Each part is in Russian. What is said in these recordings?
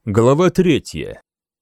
Глава 3.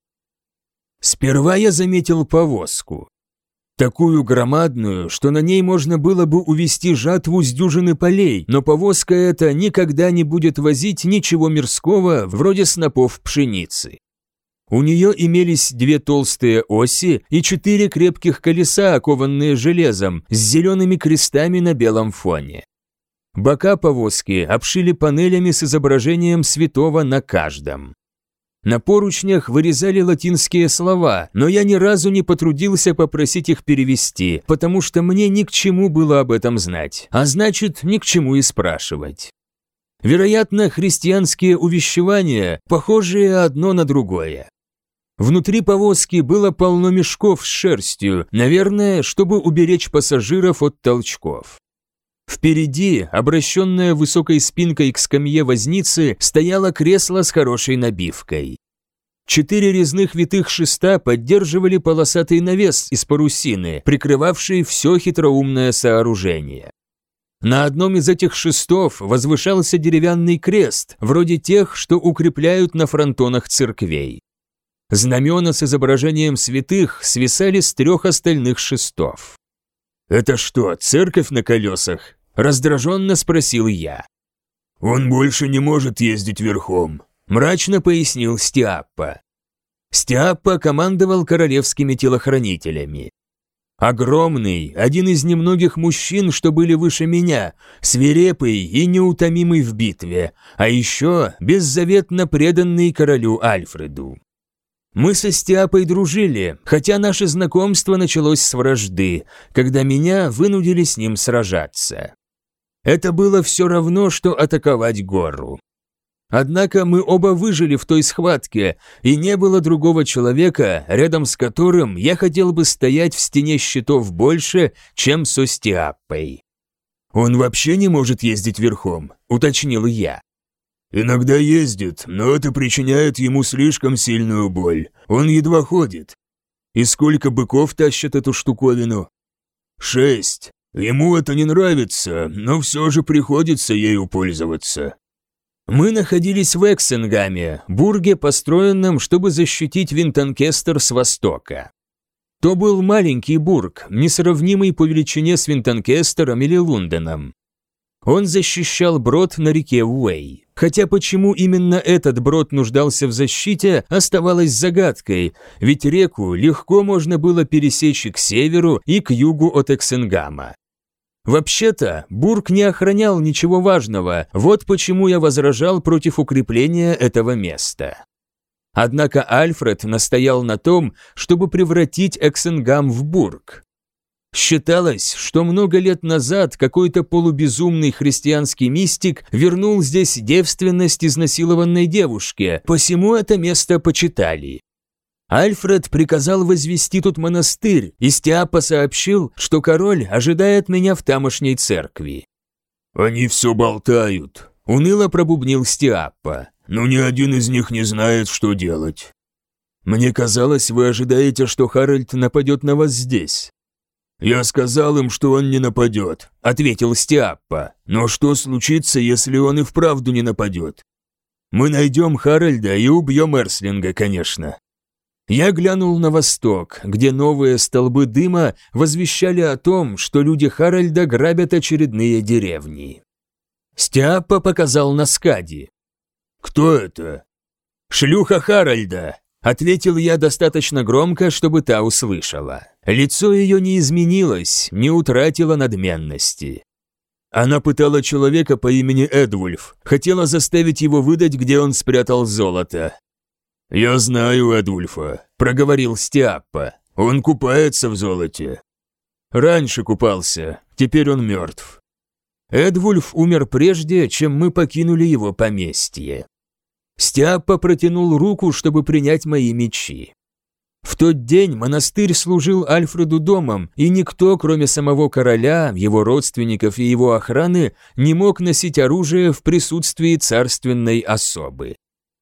Сперва я заметил повозку. Такую громадную, что на ней можно было бы увезти жатву с дюжины полей, но повозка эта никогда не будет возить ничего мирского, вроде снопов пшеницы. У нее имелись 2 толстые оси и 4 крепких колеса, окованные железом, с зелеными крестами на белом фоне. Бока повозки обшили панелями с изображением святого на каждом. На поручнях вырезали латинские слова, но я ни разу не потрудился попросить их перевести, потому что мне ни к чему было об этом знать, а значит, ни к чему и спрашивать. Вероятно, христианские увещевания, похожие одно на другое. Внутри повозки было полно мешков с шерстью, наверное, чтобы уберечь пассажиров от толчков. Впереди, обращенная высокой спинкой к скамье возницы, стояло кресло с хорошей набивкой. 4 резных витых шеста поддерживали полосатый навес из парусины, прикрывавший все хитроумное сооружение. На одном из этих шестов возвышался деревянный крест, вроде тех, что укрепляют на фронтонах церквей. Знамена с изображением святых свисали с 3 остальных шестов. «Это что, церковь на колесах?» – раздраженно спросил я. «Он больше не может ездить верхом», – мрачно пояснил Стиаппа. Стиаппа командовал королевскими телохранителями. Огромный, один из немногих мужчин, что были выше меня, свирепый и неутомимый в битве, а еще беззаветно преданный королю Альфреду. Мы со Стиаппой дружили, хотя наше знакомство началось с вражды, когда меня вынудили с ним сражаться. Это было все равно, что атаковать гору. Однако мы оба выжили в той схватке, и не было другого человека, рядом с которым я хотел бы стоять в стене щитов больше, чем со Стиаппой. «Он вообще не может ездить верхом», — уточнил я. «Иногда ездит, но это причиняет ему слишком сильную боль. Он едва ходит. И сколько быков тащат эту штуковину?» 6. Ему это не нравится, но все же приходится ею пользоваться». Мы находились в Эксенгаме, бурге, построенном, чтобы защитить Винтонкестер с востока. То был маленький бург, несравнимый по величине с Винтонкестером или Лондоном. Он защищал брод на реке Уэй. Хотя почему именно этот брод нуждался в защите, оставалось загадкой, ведь реку легко можно было пересечь и к северу, и к югу от Эксенгама. Вообще-то, бург не охранял ничего важного, вот почему я возражал против укрепления этого места. Однако Альфред настоял на том, чтобы превратить Эксенгам в бург. Считалось, что много лет назад какой-то полубезумный христианский мистик вернул здесь девственность изнасилованной девушке, посему это место почитали. Альфред приказал возвести тут монастырь, и Стиаппа сообщил, что король ожидает меня в тамошней церкви. «Они все болтают», — уныло пробубнил Стиаппа, «но ни один из них не знает, что делать». «Мне казалось, вы ожидаете, что Харальд нападет на вас здесь». «Я сказал им, что он не нападет», — ответил Стиаппа. «Но что случится, если он и вправду не нападет? Мы найдем Харальда и убьем Эрслинга, конечно». Я глянул на восток, где новые столбы дыма возвещали о том, что люди Харальда грабят очередные деревни. Стиаппа показал на Скади. «Кто это?» «Шлюха Харальда», — ответил я достаточно громко, чтобы та услышала. Лицо ее не изменилось, не утратило надменности. Она пытала человека по имени Эдвульф, хотела заставить его выдать, где он спрятал золото. «Я знаю Эдвульфа», — проговорил Стиаппа. «Он купается в золоте». «Раньше купался, теперь он мертв». Эдвульф умер прежде, чем мы покинули его поместье. Стиаппа протянул руку, чтобы принять мои мечи. В тот день монастырь служил Альфреду домом, и никто, кроме самого короля, его родственников и его охраны, не мог носить оружие в присутствии царственной особы.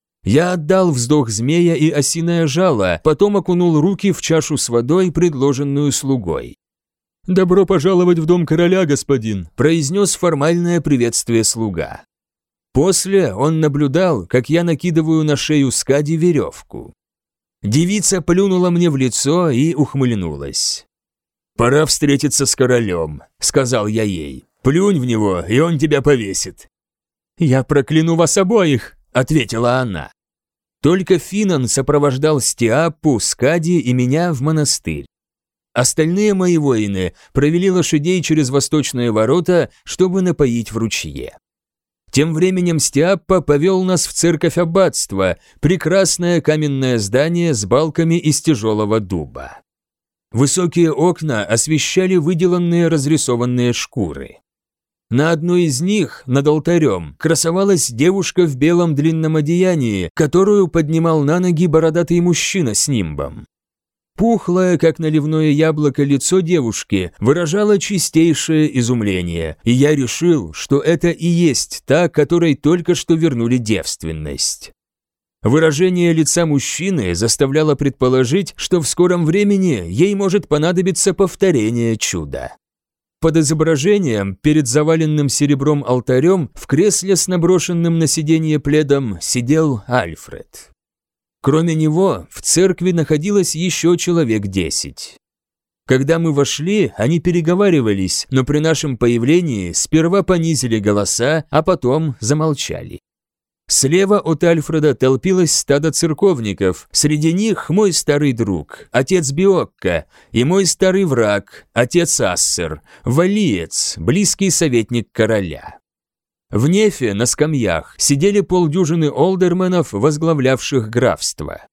Я отдал вздох змея и осиное жало, потом окунул руки в чашу с водой, предложенную слугой. «Добро пожаловать в дом короля, господин», – произнес формальное приветствие слуга. После он наблюдал, как я накидываю на шею Скади веревку. Девица плюнула мне в лицо и ухмыльнулась. «Пора встретиться с королем», — сказал я ей. «Плюнь в него, и он тебя повесит». «Я прокляну вас обоих», — ответила она. Только Финан сопровождал Стиаппу, Скади и меня в монастырь. Остальные мои воины провели лошадей через восточные ворота, чтобы напоить в ручье. Тем временем Стиаппа повел нас в церковь аббатства, прекрасное каменное здание с балками из тяжелого дуба. Высокие окна освещали выделанные разрисованные шкуры. На одной из них, над алтарем, красовалась девушка в белом длинном одеянии, которую поднимал на ноги бородатый мужчина с нимбом. Пухлое, как наливное яблоко, лицо девушки выражало чистейшее изумление, и я решил, что это и есть та, которой только что вернули девственность. Выражение лица мужчины заставляло предположить, что в скором времени ей может понадобиться повторение чуда. Под изображением, перед заваленным серебром алтарем, в кресле с наброшенным на сиденье пледом сидел Альфред. Кроме него, в церкви находилось еще человек 10. Когда мы вошли, они переговаривались, но при нашем появлении сперва понизили голоса, а потом замолчали. Слева от Альфреда толпилось стадо церковников, среди них мой старый друг, отец Биокка, и мой старый враг, отец Ассер, валиец, близкий советник короля. В нефе на скамьях сидели полдюжины олдерменов, возглавлявших графство.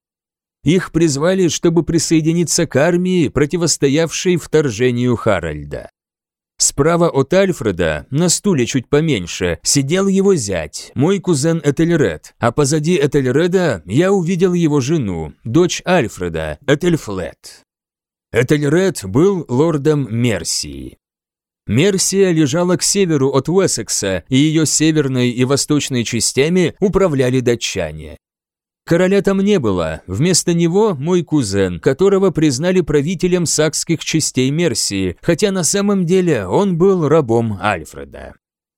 Их призвали, чтобы присоединиться к армии, противостоявшей вторжению Харальда. Справа от Альфреда, на стуле чуть поменьше, сидел его зять, мой кузен Этельред, а позади Этельреда я увидел его жену, дочь Альфреда, Этельфлет. Этельред был лордом Мерсии. Мерсия лежала к северу от Уэссекса, и ее северной и восточной частями управляли датчане. Короля там не было, вместо него мой кузен, которого признали правителем сакских частей Мерсии, хотя на самом деле он был рабом Альфреда.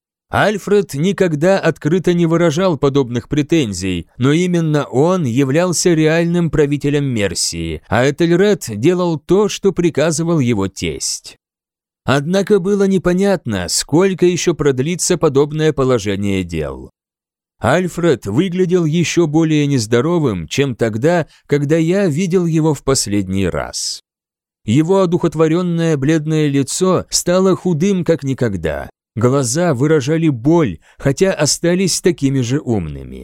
Альфред никогда открыто не выражал подобных претензий, но именно он являлся реальным правителем Мерсии, а Этельред делал то, что приказывал его тесть. Однако было непонятно, сколько еще продлится подобное положение дел. Альфред выглядел еще более нездоровым, чем тогда, когда я видел его в последний раз. Его одухотворенное бледное лицо стало худым, как никогда. Глаза выражали боль, хотя остались такими же умными.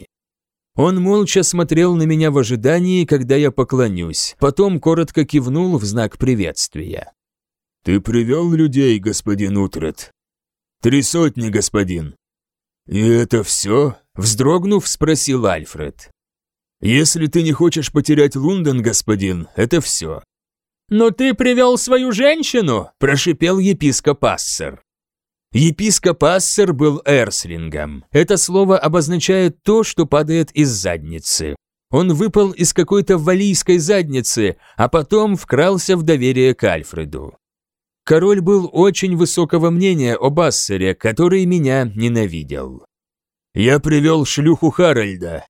Он молча смотрел на меня в ожидании, когда я поклонюсь, потом коротко кивнул в знак приветствия. «Ты привел людей, господин Утрет?» 300, господин». «И это все?» – вздрогнув, спросил Альфред. «Если ты не хочешь потерять Лунден, господин, это все». «Но ты привел свою женщину!» – прошипел епископ Ассер. Епископ Ассер был эрслингом. Это слово обозначает то, что падает из задницы. Он выпал из какой-то валлийской задницы, а потом вкрался в доверие к Альфреду. Король был очень высокого мнения об Ассере, который меня ненавидел. «Я привел шлюху Харальда».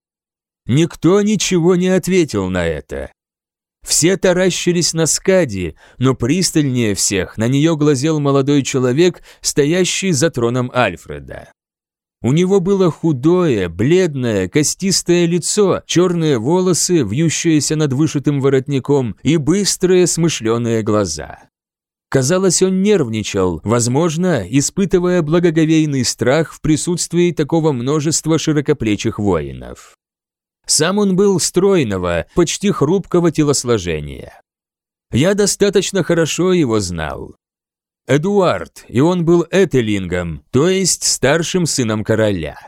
Никто ничего не ответил на это. Все таращились на Скади, но пристальнее всех на нее глазел молодой человек, стоящий за троном Альфреда. У него было худое, бледное, костистое лицо, черные волосы, вьющиеся над вышитым воротником, и быстрые смышленые глаза. Казалось, он нервничал, возможно, испытывая благоговейный страх в присутствии такого множества широкоплечих воинов. Сам он был стройного, почти хрупкого телосложения. Я достаточно хорошо его знал. Эдуард, и он был этелингом, то есть старшим сыном короля.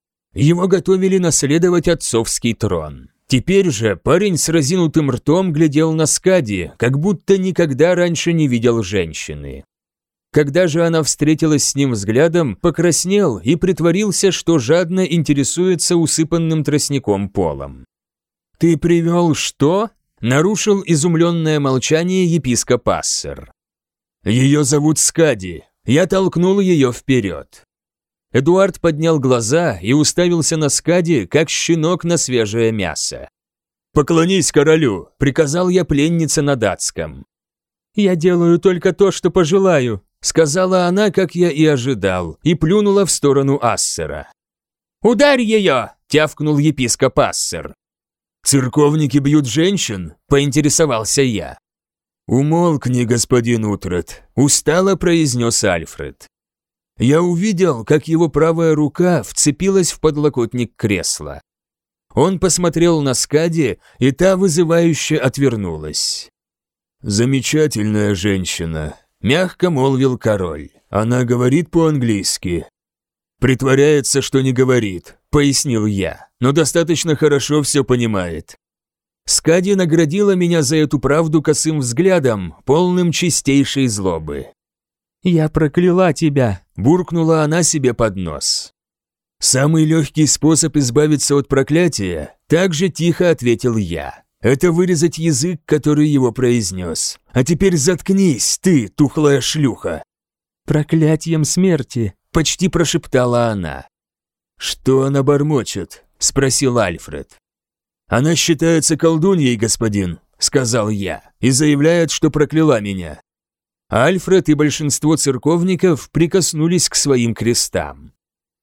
Его готовили наследовать отцовский трон. Теперь же парень с разинутым ртом глядел на Скади, как будто никогда раньше не видел женщины. Когда же она встретилась с ним взглядом, покраснел и притворился, что жадно интересуется усыпанным тростником полом. «Ты привел что?» – нарушил изумленное молчание епископ Ассер. «Ее зовут Скади. Я толкнул ее вперед». Эдуард поднял глаза и уставился на Скади, как щенок на свежее мясо. «Поклонись королю», – приказал я пленнице на датском. «Я делаю только то, что пожелаю», – сказала она, как я и ожидал, и плюнула в сторону Ассера. «Ударь ее!» – тявкнул епископ Ассер. «Церковники бьют женщин?» – поинтересовался я. «Умолкни, господин Утрат», – устало произнес Альфред. Я увидел, как его правая рука вцепилась в подлокотник кресла. Он посмотрел на Скади, и та вызывающе отвернулась. «Замечательная женщина», – мягко молвил король. «Она говорит по-английски». «Притворяется, что не говорит», – пояснил я, «но достаточно хорошо все понимает». Скади наградила меня за эту правду косым взглядом, полным чистейшей злобы. «Я прокляла тебя», – буркнула она себе под нос. «Самый легкий способ избавиться от проклятия», – так же тихо ответил я. «Это вырезать язык, который его произнес. А теперь заткнись, ты, тухлая шлюха!» «Проклятием смерти», – почти прошептала она. «Что она бормочет?» – спросил Альфред. «Она считается колдуньей, господин», – сказал я, – «и заявляет, что прокляла меня». Альфред и большинство церковников прикоснулись к своим крестам.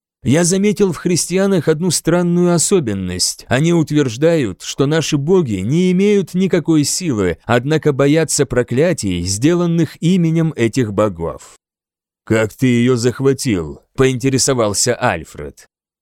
Я заметил в христианах одну странную особенность. Они утверждают, что наши боги не имеют никакой силы, однако боятся проклятий, сделанных именем этих богов. «Как ты ее захватил?» – поинтересовался Альфред.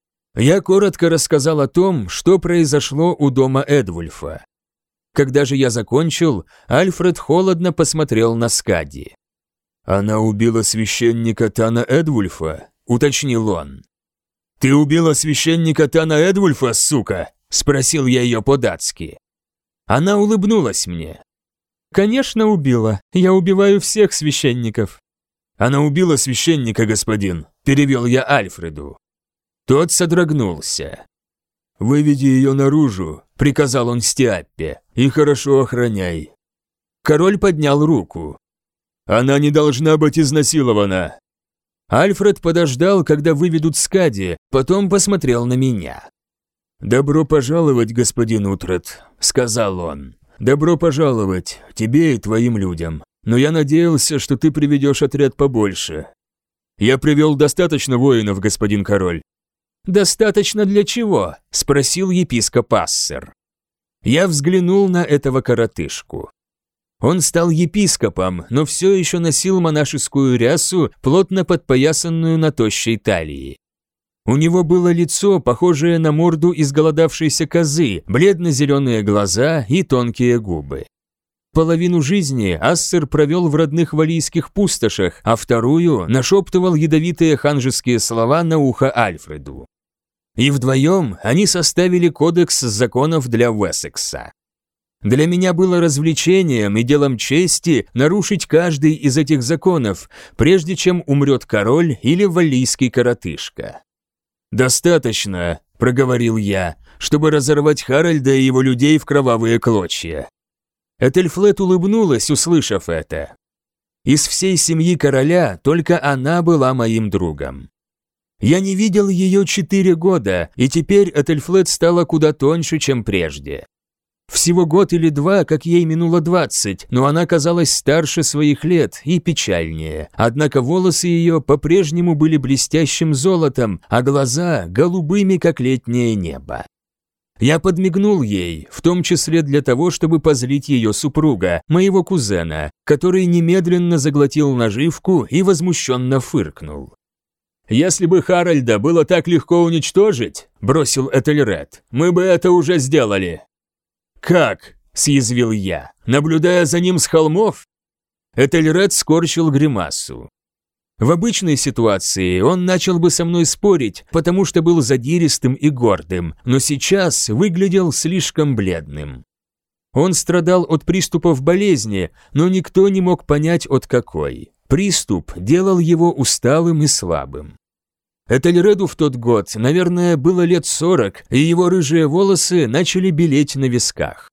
Я коротко рассказал о том, что произошло у дома Эдвульфа. Когда же я закончил, Альфред холодно посмотрел на Скади. «Она убила священника Тана Эдвульфа?» – уточнил он. «Ты убила священника Тана Эдвульфа, сука?» – спросил я ее по-датски. Она улыбнулась мне. «Конечно убила. Я убиваю всех священников». «Она убила священника, господин», – перевел я Альфреду. Тот содрогнулся. «Выведи ее наружу», – приказал он Стиаппе, – «и хорошо охраняй». Король поднял руку. «Она не должна быть изнасилована». Альфред подождал, когда выведут Скади, потом посмотрел на меня. «Добро пожаловать, господин Утрат», – сказал он. «Добро пожаловать, тебе и твоим людям. Но я надеялся, что ты приведешь отряд побольше». «Я привел достаточно воинов, господин король». «Достаточно для чего?» – спросил епископ Ассер. Я взглянул на этого коротышку. Он стал епископом, но все еще носил монашескую рясу, плотно подпоясанную на тощей талии. У него было лицо, похожее на морду изголодавшейся козы, бледно-зеленые глаза и тонкие губы. Половину жизни Ассер провел в родных валийских пустошах, а вторую нашептывал ядовитые ханжеские слова на ухо Альфреду. И вдвоем они составили кодекс законов для Уэссекса. Для меня было развлечением и делом чести нарушить каждый из этих законов, прежде чем умрет король или валлийский коротышка. «Достаточно», – проговорил я, – «чтобы разорвать Харальда и его людей в кровавые клочья». Этельфлет улыбнулась, услышав это. Из всей семьи короля только она была моим другом. Я не видел ее 4 года, и теперь Этельфлет стала куда тоньше, чем прежде. Всего год или 2, как ей минуло 20, но она казалась старше своих лет и печальнее. Однако волосы ее по-прежнему были блестящим золотом, а глаза голубыми, как летнее небо. Я подмигнул ей, в том числе для того, чтобы позлить ее супруга, моего кузена, который немедленно заглотил наживку и возмущенно фыркнул. «Если бы Харальда было так легко уничтожить, – бросил Этельред, – мы бы это уже сделали». «Как?» – съязвил я, наблюдая за ним с холмов. Этельред скорчил гримасу. В обычной ситуации он начал бы со мной спорить, потому что был задиристым и гордым, но сейчас выглядел слишком бледным. Он страдал от приступов болезни, но никто не мог понять, от какой. Приступ делал его усталым и слабым. Этельреду в тот год, наверное, было лет 40, и его рыжие волосы начали белеть на висках.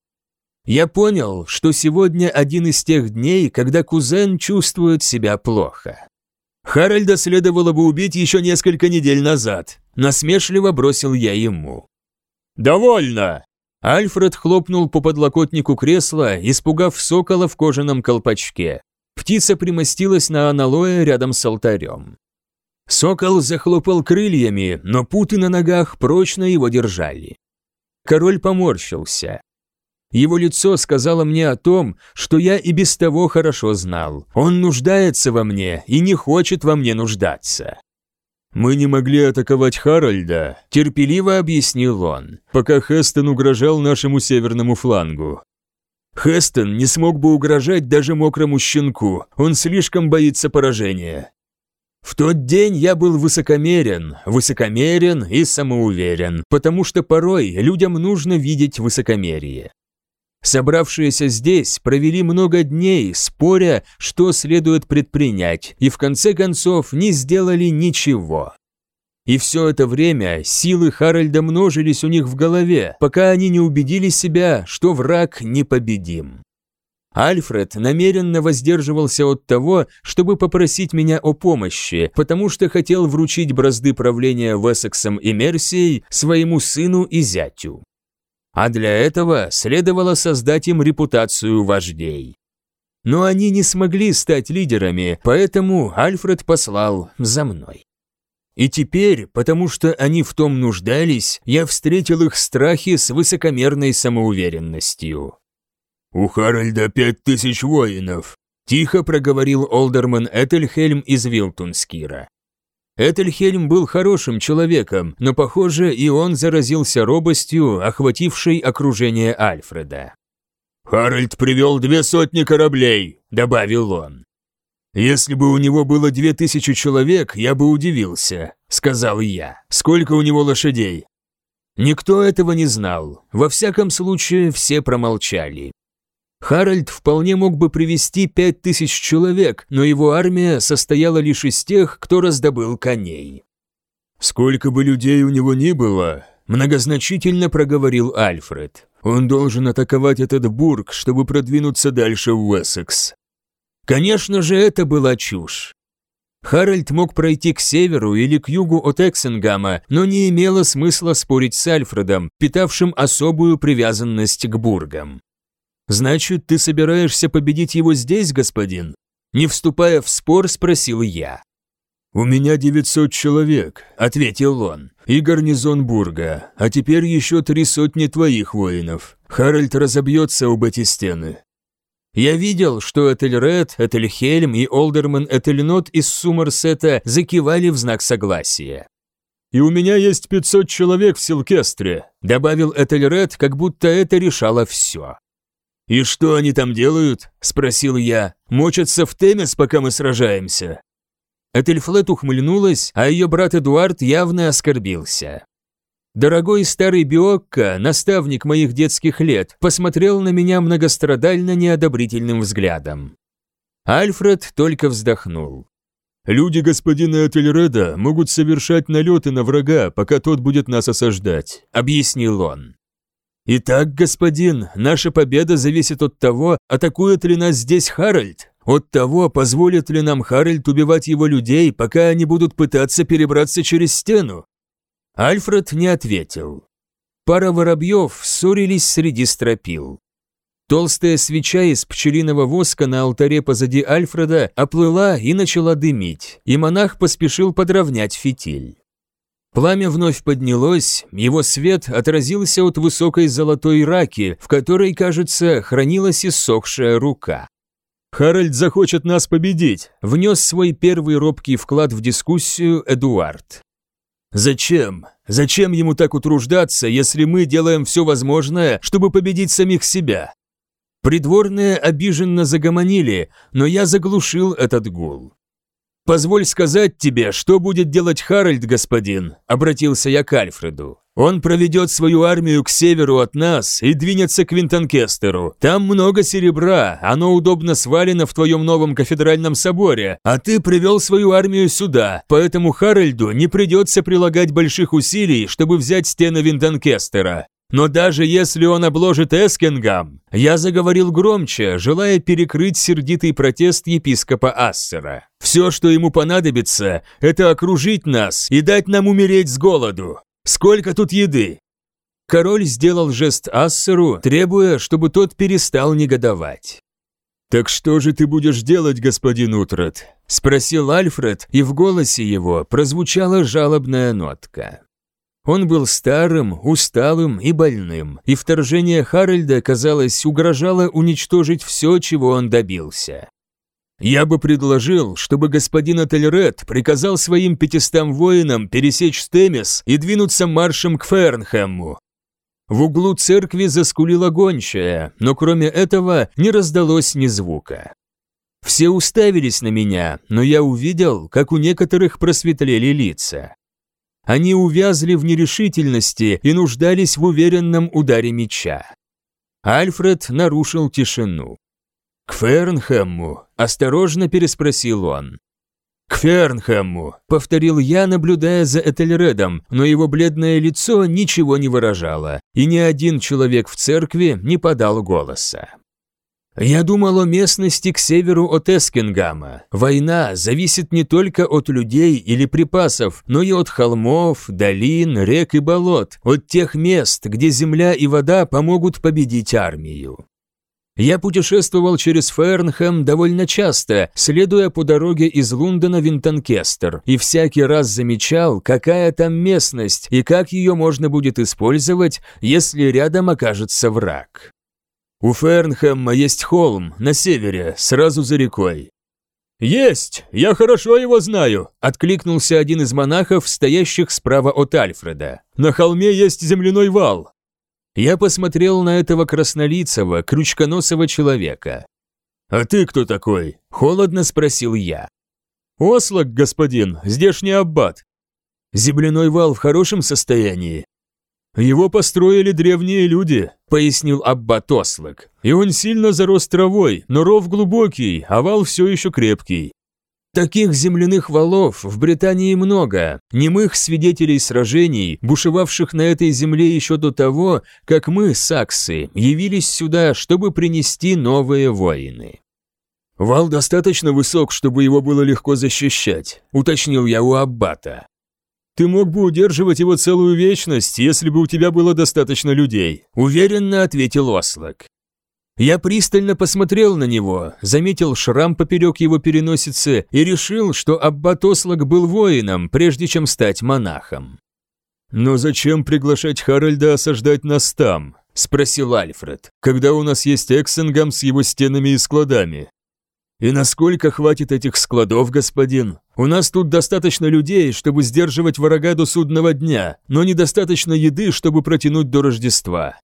Я понял, что сегодня один из тех дней, когда кузен чувствует себя плохо. Харальда следовало бы убить еще несколько недель назад. Насмешливо бросил я ему. «Довольно!» Альфред хлопнул по подлокотнику кресла, испугав сокола в кожаном колпачке. Птица примостилась на аналое рядом с алтарем. Сокол захлопал крыльями, но путы на ногах прочно его держали. Король поморщился. Его лицо сказало мне о том, что я и без того хорошо знал. Он нуждается во мне и не хочет во мне нуждаться. «Мы не могли атаковать Харальда», – терпеливо объяснил он, пока Хестон угрожал нашему северному флангу. Хестон не смог бы угрожать даже мокрому щенку, он слишком боится поражения. В тот день я был высокомерен и самоуверен, потому что порой людям нужно видеть высокомерие. Собравшиеся здесь провели много дней, споря, что следует предпринять, и в конце концов не сделали ничего. И все это время силы Харальда множились у них в голове, пока они не убедили себя, что враг непобедим. Альфред намеренно воздерживался от того, чтобы попросить меня о помощи, потому что хотел вручить бразды правления Вессексом и Мерсией своему сыну и зятю. А для этого следовало создать им репутацию вождей. Но они не смогли стать лидерами, поэтому Альфред послал за мной. И теперь, потому что они в том нуждались, я встретил их страхи с высокомерной самоуверенностью. «У Харальда 5000 воинов», – тихо проговорил олдерман Этельхельм из Вилтунскира. Этельхельм был хорошим человеком, но, похоже, и он заразился робостью, охватившей окружение Альфреда. «Харальд привел 200 кораблей», – добавил он. «Если бы у него было 2000 человек, я бы удивился», – сказал я. «Сколько у него лошадей?» Никто этого не знал, во всяком случае все промолчали. Харальд вполне мог бы привести 5000 человек, но его армия состояла лишь из тех, кто раздобыл коней. «Сколько бы людей у него ни было», – многозначительно проговорил Альфред, – «он должен атаковать этот бург, чтобы продвинуться дальше в Уэссекс». Конечно же, это была чушь. Харальд мог пройти к северу или к югу от Эксенгама, но не имело смысла спорить с Альфредом, питавшим особую привязанность к бургам. «Значит, ты собираешься победить его здесь, господин?» Не вступая в спор, спросил я. «У меня 900 человек», – ответил он, – «и гарнизон бурга, а теперь еще 300 твоих воинов. Харальд разобьется об эти стены». Я видел, что Этельред, Этельхельм и олдерман Этельнот из Сумерсета закивали в знак согласия. «И у меня есть 500 человек в Силкестре», – добавил Этельред, как будто это решало все. «И что они там делают?» – спросил я. «Мочатся в Темес, пока мы сражаемся?» Этельфлет ухмыльнулась, а ее брат Эдуард явно оскорбился. Дорогой старый Биокко, наставник моих детских лет, посмотрел на меня многострадально неодобрительным взглядом. Альфред только вздохнул. «Люди господина Этельреда могут совершать налеты на врага, пока тот будет нас осаждать», – объяснил он. «Итак, господин, наша победа зависит от того, атакует ли нас здесь Харальд, от того, позволит ли нам Харальд убивать его людей, пока они будут пытаться перебраться через стену». Альфред не ответил. Пара воробьев ссорились среди стропил. Толстая свеча из пчелиного воска на алтаре позади Альфреда оплыла и начала дымить, и монах поспешил подровнять фитиль. Пламя вновь поднялось, его свет отразился от высокой золотой раки, в которой, кажется, хранилась иссохшая рука. «Харальд захочет нас победить», – внес свой первый робкий вклад в дискуссию Эдуард. «Зачем? Зачем ему так утруждаться, если мы делаем все возможное, чтобы победить самих себя?» Придворные обиженно загомонили, но я заглушил этот гул. «Позволь сказать тебе, что будет делать Харальд, господин», – обратился я к Альфреду. «Он проведет свою армию к северу от нас и двинется к Винтонкестеру. Там много серебра, оно удобно свалено в твоем новом кафедральном соборе, а ты привел свою армию сюда, поэтому Харальду не придется прилагать больших усилий, чтобы взять стены Винтонкестера. Но даже если он обложит Эскингам, я заговорил громче, желая перекрыть сердитый протест епископа Ассера. Все, что ему понадобится, это окружить нас и дать нам умереть с голоду. Сколько тут еды? Король сделал жест Ассеру, требуя, чтобы тот перестал негодовать. «Так что же ты будешь делать, господин Утрат?» – спросил Альфред, и в голосе его прозвучала жалобная нотка. Он был старым, усталым и больным, и вторжение Харальда, казалось, угрожало уничтожить все, чего он добился. «Я бы предложил, чтобы господин Этельред приказал своим 500 воинам пересечь Стемес и двинуться маршем к Фернхэму». В углу церкви заскулила гончая, но кроме этого не раздалось ни звука. Все уставились на меня, но я увидел, как у некоторых просветлели лица. Они увязли в нерешительности и нуждались в уверенном ударе меча. Альфред нарушил тишину. «К Фернхэму?» – осторожно переспросил он. «К Фернхэму», – повторил я, наблюдая за Этельредом, но его бледное лицо ничего не выражало, и ни один человек в церкви не подал голоса. Я думал о местности к северу от Эскингама. Война зависит не только от людей или припасов, но и от холмов, долин, рек и болот, от тех мест, где земля и вода помогут победить армию. Я путешествовал через Фернхэм довольно часто, следуя по дороге из Лондона в Винтонкестер, и всякий раз замечал, какая там местность и как ее можно будет использовать, если рядом окажется враг. У Фернхэма есть холм на севере, сразу за рекой. «Есть! Я хорошо его знаю!» – откликнулся один из монахов, стоящих справа от Альфреда. «На холме есть земляной вал!» Я посмотрел на этого краснолицего, крючконосого человека. «А ты кто такой?» – холодно спросил я. «Ослак, господин, здешний аббат». «Земляной вал в хорошем состоянии?» «Его построили древние люди», – пояснил аббат Ослак. «И он сильно зарос травой, но ров глубокий, а вал все еще крепкий». Таких земляных валов в Британии много, немых свидетелей сражений, бушевавших на этой земле еще до того, как мы, саксы, явились сюда, чтобы принести новые войны. «Вал достаточно высок, чтобы его было легко защищать», – уточнил я у аббата. «Ты мог бы удерживать его целую вечность, если бы у тебя было достаточно людей», – уверенно ответил Ослак. Я пристально посмотрел на него, заметил шрам поперек его переносицы и решил, что аббат Ослак был воином, прежде чем стать монахом. «Но зачем приглашать Харальда осаждать нас там?» – спросил Альфред, «когда у нас есть Эксенгам с его стенами и складами». «И насколько хватит этих складов, господин? У нас тут достаточно людей, чтобы сдерживать врага до судного дня, но недостаточно еды, чтобы протянуть до Рождества».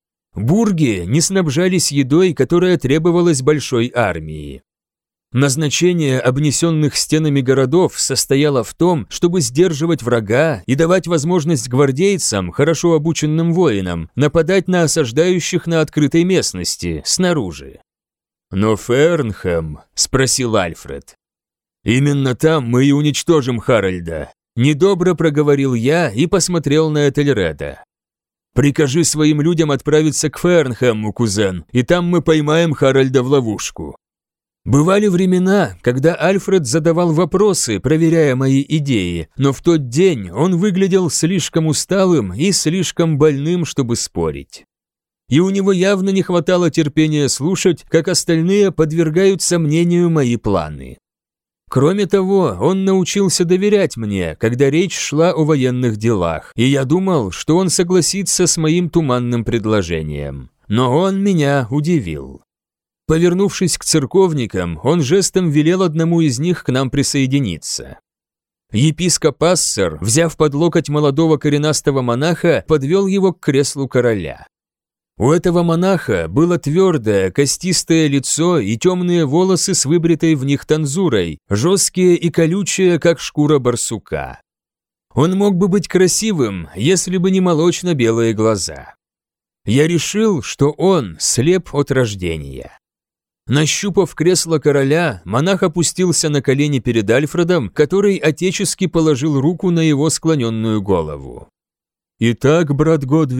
Бурги не снабжались едой, которая требовалась большой армии. Назначение обнесенных стенами городов состояло в том, чтобы сдерживать врага и давать возможность гвардейцам, хорошо обученным воинам, нападать на осаждающих на открытой местности, снаружи. «Но Фернхэм?» – спросил Альфред. «Именно там мы и уничтожим Харальда», – недобро проговорил я и посмотрел на Этельреда. «Прикажи своим людям отправиться к Фернхэму, кузен, и там мы поймаем Харальда в ловушку». Бывали времена, когда Альфред задавал вопросы, проверяя мои идеи, но в тот день он выглядел слишком усталым и слишком больным, чтобы спорить. И у него явно не хватало терпения слушать, как остальные подвергают сомнению мои планы. Кроме того, он научился доверять мне, когда речь шла о военных делах, и я думал, что он согласится с моим туманным предложением. Но он меня удивил. Повернувшись к церковникам, он жестом велел одному из них к нам присоединиться. Епископ Ассер, взяв под локоть молодого коренастого монаха, подвел его к креслу короля. У этого монаха было твердое, костистое лицо и темные волосы с выбритой в них танзурой, жесткие и колючие, как шкура барсука. Он мог бы быть красивым, если бы не молочно-белые глаза. Я решил, что он слеп от рождения. Нащупав кресло короля, монах опустился на колени перед Альфредом, который отечески положил руку на его склоненную голову. «Итак, брат Годвин»,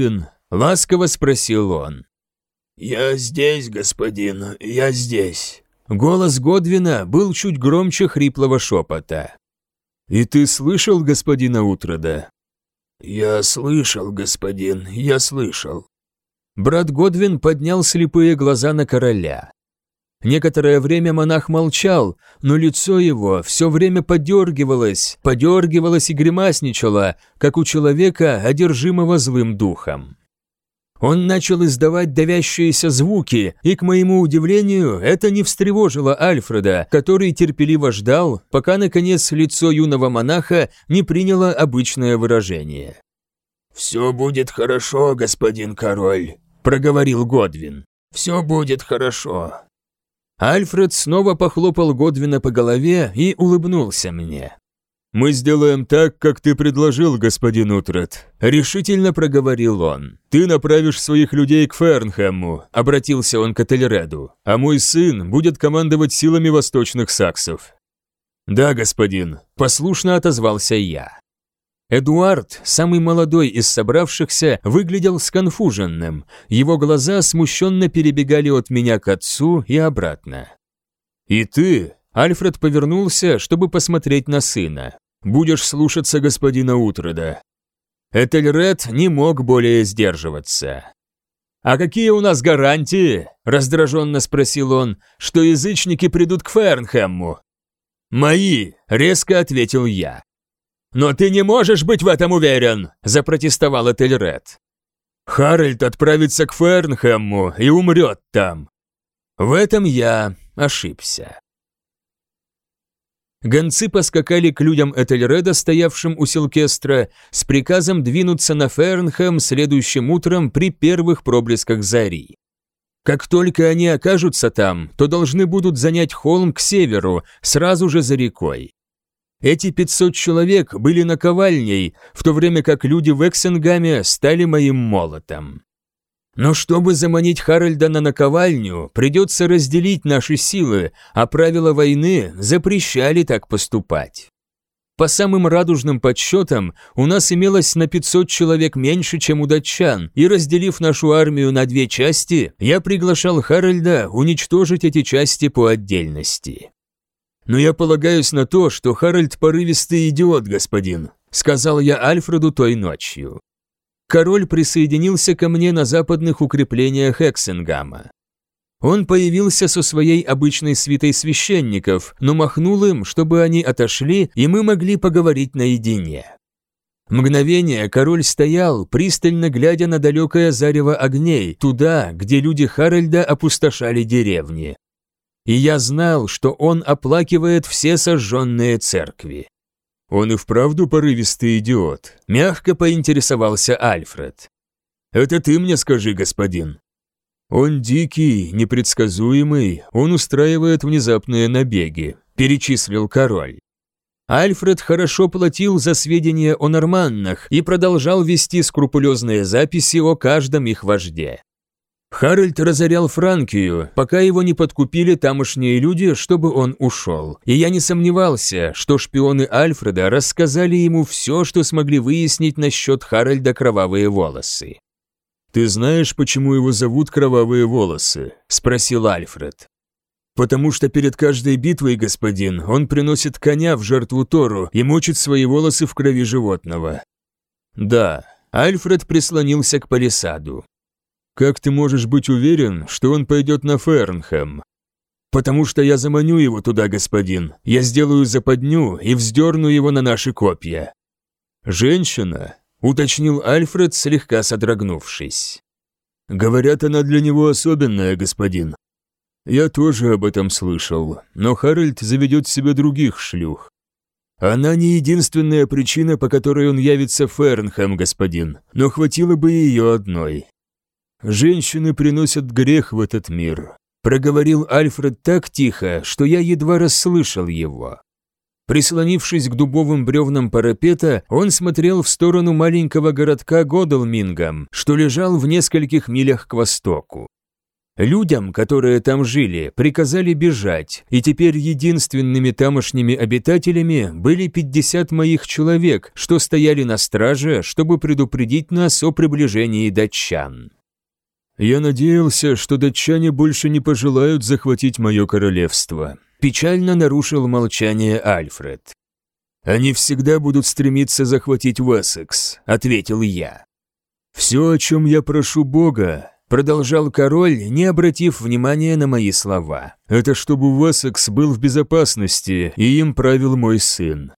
Ласково спросил он. «Я здесь, господин, я здесь». Голос Годвина был чуть громче хриплого шепота. «И ты слышал господина Утрода?» «Я слышал, господин, я слышал». Брат Годвин поднял слепые глаза на короля. Некоторое время монах молчал, но лицо его все время подергивалось и гримасничало, как у человека, одержимого злым духом. Он начал издавать давящиеся звуки, и, к моему удивлению, это не встревожило Альфреда, который терпеливо ждал, пока, наконец, лицо юного монаха не приняло обычное выражение. «Все будет хорошо, господин король», – проговорил Годвин. «Все будет хорошо». Альфред снова похлопал Годвина по голове и улыбнулся мне. «Мы сделаем так, как ты предложил, господин Утрат», – решительно проговорил он. «Ты направишь своих людей к Фернхэму», – обратился он к Этельреду, «а мой сын будет командовать силами восточных саксов». «Да, господин», – послушно отозвался я. Эдуард, самый молодой из собравшихся, выглядел сконфуженным, его глаза смущенно перебегали от меня к отцу и обратно. «И ты?» – Альфред повернулся, чтобы посмотреть на сына. «Будешь слушаться господина Утрада». Этельред не мог более сдерживаться. «А какие у нас гарантии?» – раздраженно спросил он, – «что язычники придут к Фернхэму?» «Мои», – резко ответил я. «Но ты не можешь быть в этом уверен!» – запротестовал Этельред. «Харальд отправится к Фернхэму и умрет там». В этом я ошибся. Гонцы поскакали к людям Этельреда, стоявшим у Силкестра, с приказом двинуться на Фернхэм следующим утром при первых проблесках зари. Как только они окажутся там, то должны будут занять холм к северу, сразу же за рекой. Эти 500 человек были наковальней, в то время как люди в Эксенгаме стали моим молотом. Но чтобы заманить Харальда на наковальню, придется разделить наши силы, а правила войны запрещали так поступать. По самым радужным подсчетам, у нас имелось на 500 человек меньше, чем у датчан, и разделив нашу армию на 2 части, я приглашал Харальда уничтожить эти части по отдельности. «Но я полагаюсь на то, что Харальд порывистый идиот, господин», – сказал я Альфреду той ночью. Король присоединился ко мне на западных укреплениях Эксенгама. Он появился со своей обычной свитой священников, но махнул им, чтобы они отошли, и мы могли поговорить наедине. Мгновение король стоял, пристально глядя на далекое зарево огней, туда, где люди Харальда опустошали деревни. И я знал, что он оплакивает все сожженные церкви. «Он и вправду порывистый идиот», – мягко поинтересовался Альфред. «Это ты мне скажи, господин». «Он дикий, непредсказуемый, он устраивает внезапные набеги», – перечислил король. Альфред хорошо платил за сведения о норманнах и продолжал вести скрупулезные записи о каждом их вожде. Харальд разорял Франкию, пока его не подкупили тамошние люди, чтобы он ушел, и я не сомневался, что шпионы Альфреда рассказали ему все, что смогли выяснить насчет Харальда Кровавые Волосы. «Ты знаешь, почему его зовут Кровавые Волосы?» – спросил Альфред. «Потому что перед каждой битвой, господин, он приносит коня в жертву Тору и мочит свои волосы в крови животного». «Да», – Альфред прислонился к палисаду. «Как ты можешь быть уверен, что он пойдет на Фернхэм?» «Потому что я заманю его туда, господин. Я сделаю западню и вздерну его на наши копья». «Женщина?» – уточнил Альфред, слегка содрогнувшись. «Говорят, она для него особенная, господин». «Я тоже об этом слышал, но Харальд заведет себе других шлюх». «Она не единственная причина, по которой он явится в Фернхэм, господин, но хватило бы ее одной». «Женщины приносят грех в этот мир», – проговорил Альфред так тихо, что я едва расслышал его. Прислонившись к дубовым бревнам парапета, он смотрел в сторону маленького городка Годалмингам, что лежал в нескольких милях к востоку. Людям, которые там жили, приказали бежать, и теперь единственными тамошними обитателями были 50 моих человек, что стояли на страже, чтобы предупредить нас о приближении датчан. Я надеялся, что датчане больше не пожелают захватить мое королевство. Печально нарушил молчание Альфред. «Они всегда будут стремиться захватить Уэссекс», — ответил я. «Все, о чем я прошу Бога», — продолжал король, не обратив внимания на мои слова, «это чтобы Уэссекс был в безопасности, и им правил мой сын».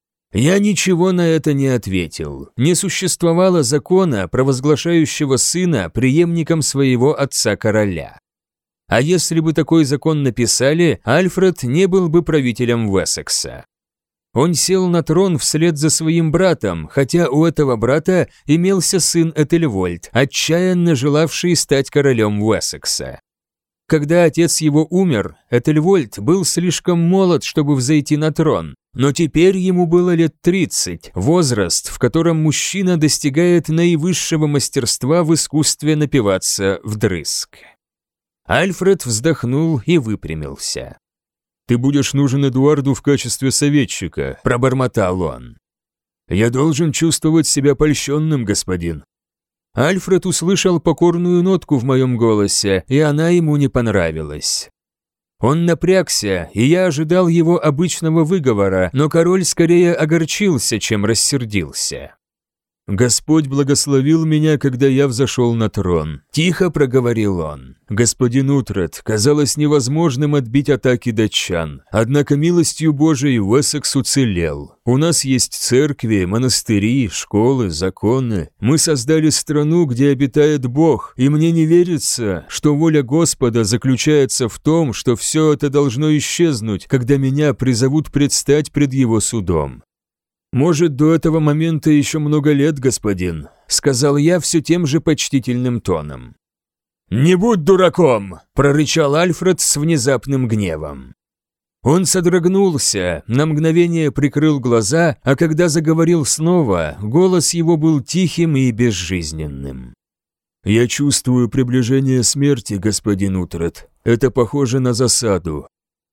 Я ничего на это не ответил. Не существовало закона, провозглашающего сына преемником своего отца-короля. А если бы такой закон написали, Альфред не был бы правителем Уэссекса. Он сел на трон вслед за своим братом, хотя у этого брата имелся сын Этельвольд, отчаянно желавший стать королем Уэссекса. Когда отец его умер, Этельвольд был слишком молод, чтобы взойти на трон, но теперь ему было лет 30, возраст, в котором мужчина достигает наивысшего мастерства в искусстве напиваться вдрызг. Альфред вздохнул и выпрямился. «Ты будешь нужен Эдуарду в качестве советчика», – пробормотал он. «Я должен чувствовать себя польщенным, господин». Альфред услышал покорную нотку в моем голосе, и она ему не понравилась. Он напрягся, и я ожидал его обычного выговора, но король скорее огорчился, чем рассердился. «Господь благословил меня, когда я взошел на трон», – тихо проговорил он. «Господин Утрат, казалось невозможным отбить атаки датчан, однако милостью Божией Уэссекс уцелел. У нас есть церкви, монастыри, школы, законы. Мы создали страну, где обитает Бог, и мне не верится, что воля Господа заключается в том, что все это должно исчезнуть, когда меня призовут предстать пред Его судом». «Может, до этого момента еще много лет, господин», — сказал я все тем же почтительным тоном. «Не будь дураком!» — прорычал Альфред с внезапным гневом. Он содрогнулся, на мгновение прикрыл глаза, а когда заговорил снова, голос его был тихим и безжизненным. «Я чувствую приближение смерти, господин Утрат. Это похоже на засаду.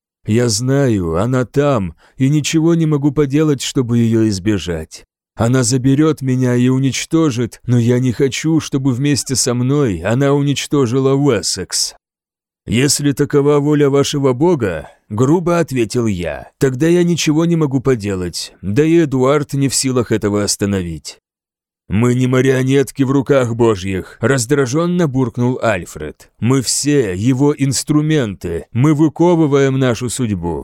Я знаю, она там, и ничего не могу поделать, чтобы ее избежать. Она заберет меня и уничтожит, но я не хочу, чтобы вместе со мной она уничтожила Уэссекс». «Если такова воля вашего бога, — грубо ответил я, — тогда я ничего не могу поделать, да и Эдуард не в силах этого остановить». «Мы не марионетки в руках божьих», – раздраженно буркнул Альфред. «Мы все его инструменты, мы выковываем нашу судьбу».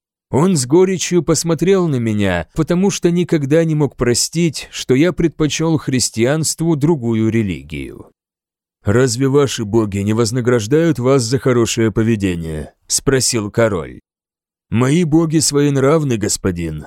Он с горечью посмотрел на меня, потому что никогда не мог простить, что я предпочел христианству другую религию. «Разве ваши боги не вознаграждают вас за хорошее поведение?» – спросил король. «Мои боги своенравны, господин».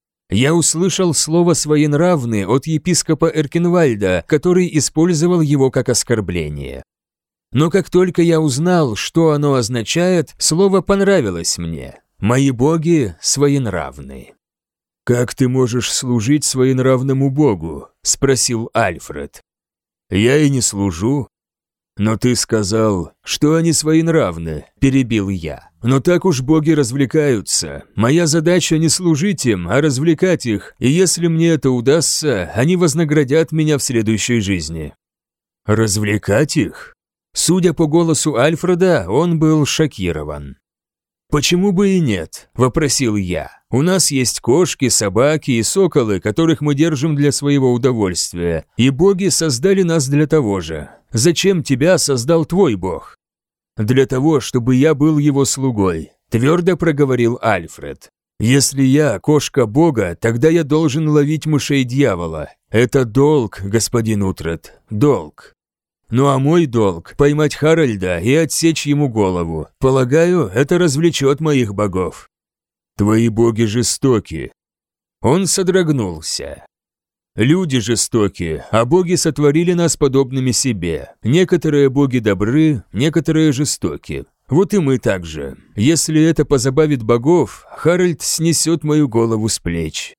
Я услышал слово «своенравный» от епископа Эркенвальда, который использовал его как оскорбление. Но как только я узнал, что оно означает, слово понравилось мне. Мои боги своенравны. «Как ты можешь служить своенравному богу?» – спросил Альфред. «Я и не служу». «Но ты сказал, что они своенравны», – перебил я. «Но так уж боги развлекаются. Моя задача не служить им, а развлекать их, и если мне это удастся, они вознаградят меня в следующей жизни». «Развлекать их?» Судя по голосу Альфреда, он был шокирован. «Почему бы и нет?» – вопросил я. «У нас есть кошки, собаки и соколы, которых мы держим для своего удовольствия, и боги создали нас для того же. Зачем тебя создал твой бог?» «Для того, чтобы я был его слугой», – твердо проговорил Альфред. «Если я кошка бога, тогда я должен ловить мышей дьявола. Это долг, господин Утрат, долг. Ну а мой долг – поймать Харальда и отсечь ему голову. Полагаю, это развлечет моих богов». «Твои боги жестоки». Он содрогнулся. «Люди жестоки, а боги сотворили нас подобными себе. Некоторые боги добры, некоторые жестоки. Вот и мы также. Если это позабавит богов, Харальд снесет мою голову с плеч».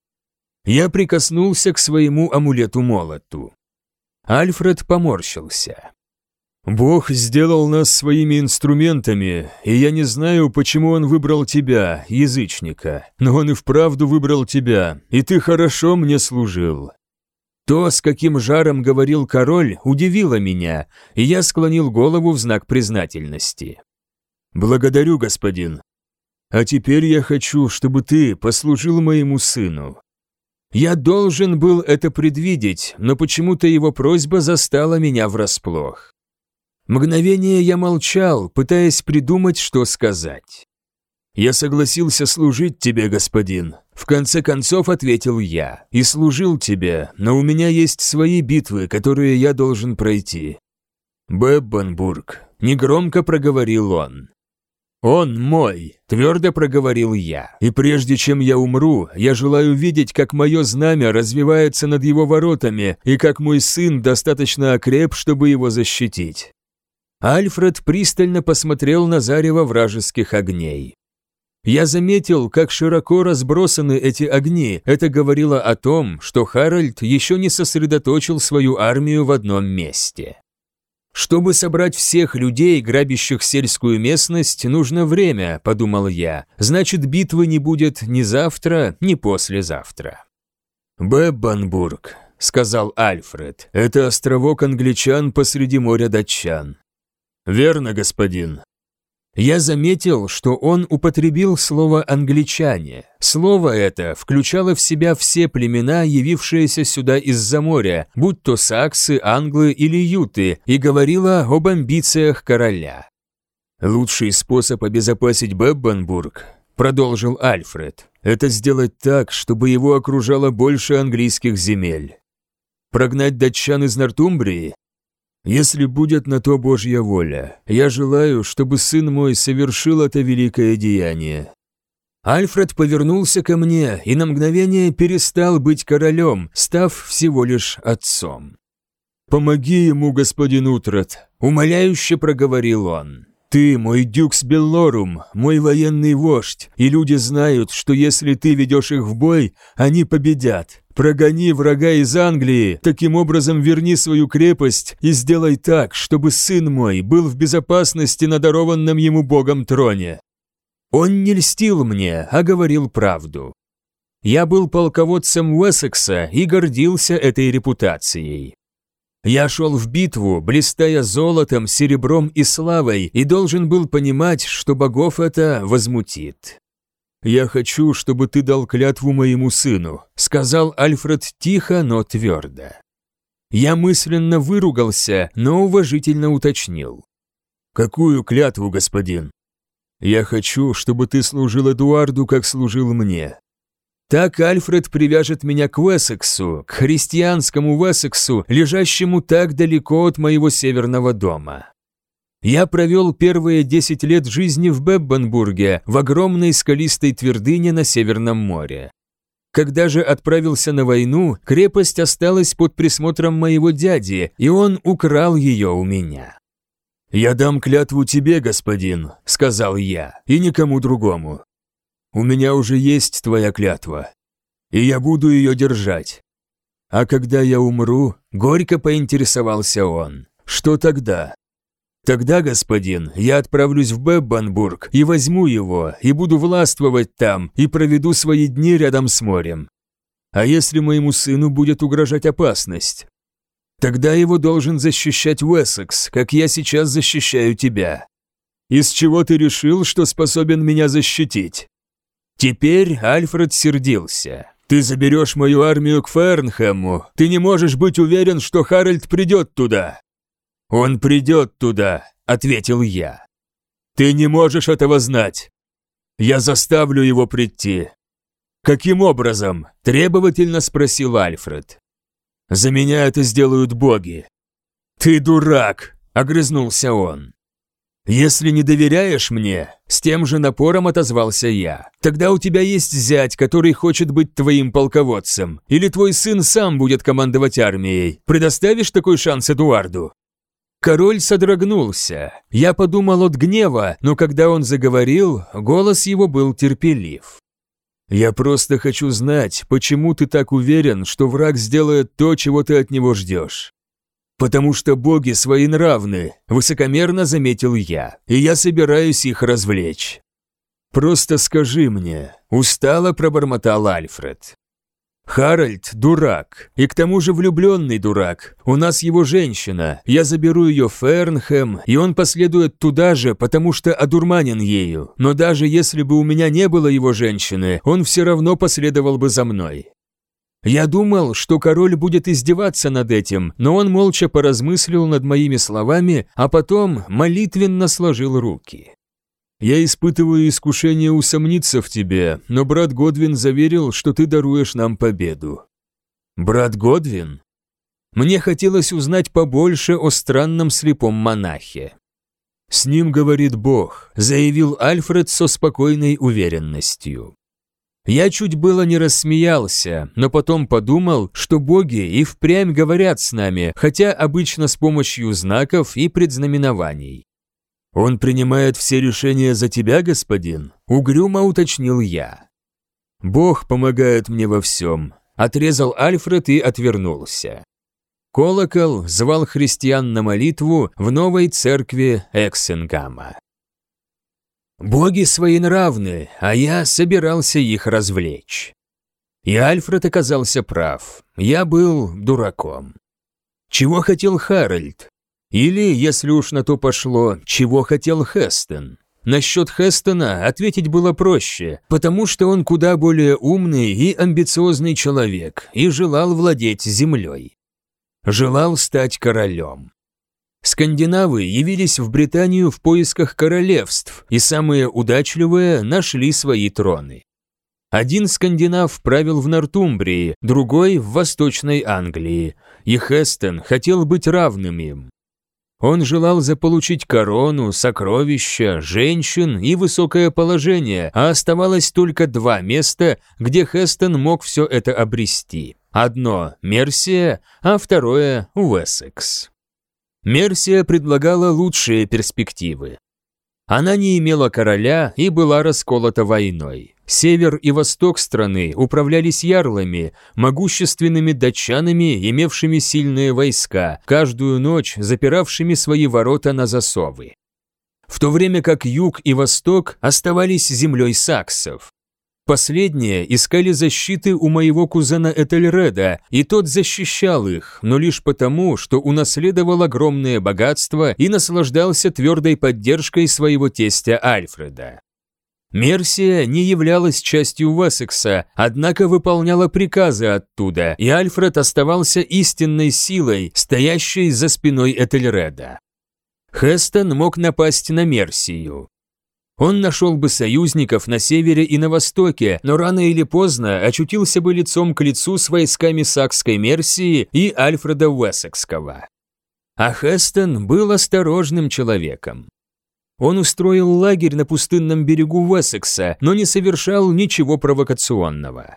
Я прикоснулся к своему амулету-молоту. Альфред поморщился. Бог сделал нас своими инструментами, и я не знаю, почему он выбрал тебя, язычника, но он и вправду выбрал тебя, и ты хорошо мне служил». То, с каким жаром говорил король, удивило меня, и я склонил голову в знак признательности. «Благодарю, господин. А теперь я хочу, чтобы ты послужил моему сыну». Я должен был это предвидеть, но почему-то его просьба застала меня врасплох. Мгновение я молчал, пытаясь придумать, что сказать. «Я согласился служить тебе, господин», — в конце концов ответил я, «и служил тебе, но у меня есть свои битвы, которые я должен пройти». «Беббенбург», — негромко проговорил он. «Он мой», — твердо проговорил я, «и прежде чем я умру, я желаю видеть, как мое знамя развивается над его воротами и как мой сын достаточно окреп, чтобы его защитить». Альфред пристально посмотрел на зарево вражеских огней. Я заметил, как широко разбросаны эти огни. Это говорило о том, что Харальд еще не сосредоточил свою армию в одном месте. «Чтобы собрать всех людей, грабящих сельскую местность, нужно время», – подумал я. «Значит, битвы не будет ни завтра, ни послезавтра». «Беббенбург», – сказал Альфред, – «это островок англичан посреди моря датчан». «Верно, господин». Я заметил, что он употребил слово «англичане». Слово это включало в себя все племена, явившиеся сюда из-за моря, будь то саксы, англы или юты, и говорило об амбициях короля. «Лучший способ обезопасить Беббенбург», — продолжил Альфред, — «это сделать так, чтобы его окружало больше английских земель. Прогнать датчан из Нортумбрии? Если будет на то Божья воля, я желаю, чтобы сын мой совершил это великое деяние». Альфред повернулся ко мне и на мгновение перестал быть королем, став всего лишь отцом. «Помоги ему, господин Утрат», — умоляюще проговорил он. «Ты мой дюкс Беллорум, мой военный вождь, и люди знают, что если ты ведешь их в бой, они победят. Прогони врага из Англии, таким образом верни свою крепость и сделай так, чтобы сын мой был в безопасности на дарованном ему Богом троне». Он не льстил мне, а говорил правду. Я был полководцем Уэссекса и гордился этой репутацией. Я шел в битву, блистая золотом, серебром и славой, и должен был понимать, что богов это возмутит. «Я хочу, чтобы ты дал клятву моему сыну», — сказал Альфред тихо, но твердо. Я мысленно выругался, но уважительно уточнил. «Какую клятву, господин?» «Я хочу, чтобы ты служил Эдуарду, как служил мне». Так Альфред привяжет меня к Уэссексу, к христианскому Уэссексу, лежащему так далеко от моего северного дома. Я провел первые 10 лет жизни в Беббенбурге, в огромной скалистой твердыне на Северном море. Когда же отправился на войну, крепость осталась под присмотром моего дяди, и он украл ее у меня. «Я дам клятву тебе, господин», — сказал я, — «и никому другому. У меня уже есть твоя клятва, и я буду ее держать. А когда я умру, горько поинтересовался он, что тогда? Тогда, господин, я отправлюсь в Беббенбург и возьму его, и буду властвовать там, и проведу свои дни рядом с морем. А если моему сыну будет угрожать опасность? Тогда его должен защищать Уэссекс, как я сейчас защищаю тебя. Из чего ты решил, что способен меня защитить?» Теперь Альфред сердился. «Ты заберешь мою армию к Фернхэму. Ты не можешь быть уверен, что Харальд придет туда». «Он придет туда», — ответил я. «Ты не можешь этого знать. Я заставлю его прийти». «Каким образом?» – требовательно спросил Альфред. «За меня это сделают боги». «Ты дурак!» – огрызнулся он. «Если не доверяешь мне», – с тем же напором отозвался я, «тогда у тебя есть зять, который хочет быть твоим полководцем, или твой сын сам будет командовать армией. Предоставишь такой шанс Эдуарду?» Король содрогнулся. Я подумал от гнева, но когда он заговорил, голос его был терпелив. «Я просто хочу знать, почему ты так уверен, что враг сделает то, чего ты от него ждешь. «Потому что боги своенравны», – высокомерно заметил я, – «и я собираюсь их развлечь». «Просто скажи мне», – устало пробормотал Альфред. «Харальд – дурак, и к тому же влюбленный дурак. У нас его женщина, я заберу ее в Фернхэм, и он последует туда же, потому что одурманен ею. Но даже если бы у меня не было его женщины, он все равно последовал бы за мной». Я думал, что король будет издеваться над этим, но он молча поразмыслил над моими словами, а потом молитвенно сложил руки. «Я испытываю искушение усомниться в тебе, но брат Годвин заверил, что ты даруешь нам победу». «Брат Годвин?» Мне хотелось узнать побольше о странном слепом монахе. «С ним говорит Бог», – заявил Альфред со спокойной уверенностью. Я чуть было не рассмеялся, но потом подумал, что боги и впрямь говорят с нами, хотя обычно с помощью знаков и предзнаменований. «Он принимает все решения за тебя, господин?» – угрюмо уточнил я. «Бог помогает мне во всем», – отрезал Альфред и отвернулся. Колокол звал христиан на молитву в новой церкви Эксенгама. Боги своенравны, а я собирался их развлечь. И Альфред оказался прав, я был дураком. Чего хотел Харальд? Или, если уж на то пошло, чего хотел Хестон? Насчет Хестона ответить было проще, потому что он куда более умный и амбициозный человек и желал владеть землей. Желал стать королем. Скандинавы явились в Британию в поисках королевств, и самые удачливые нашли свои троны. Один скандинав правил в Нортумбрии, другой – в Восточной Англии, и Хестон хотел быть равным им. Он желал заполучить корону, сокровища, женщин и высокое положение, а оставалось только два места, где Хестон мог все это обрести. Одно – Мерсия, а второе – Уэссекс. Мерсия предлагала лучшие перспективы. Она не имела короля и была расколота войной. Север и восток страны управлялись ярлами, могущественными датчанами, имевшими сильные войска, каждую ночь запиравшими свои ворота на засовы. В то время как юг и восток оставались землей саксов. Последние искали защиты у моего кузена Этельреда, и тот защищал их, но лишь потому, что унаследовал огромное богатство и наслаждался твердой поддержкой своего тестя Альфреда. Мерсия не являлась частью Уэссекса, однако выполняла приказы оттуда, и Альфред оставался истинной силой, стоящей за спиной Этельреда. Хестон мог напасть на Мерсию. Он нашел бы союзников на севере и на востоке, но рано или поздно очутился бы лицом к лицу с войсками Сакской Мерсии и Альфреда Уэссекского. А Хестон был осторожным человеком. Он устроил лагерь на пустынном берегу Уэссекса, но не совершал ничего провокационного.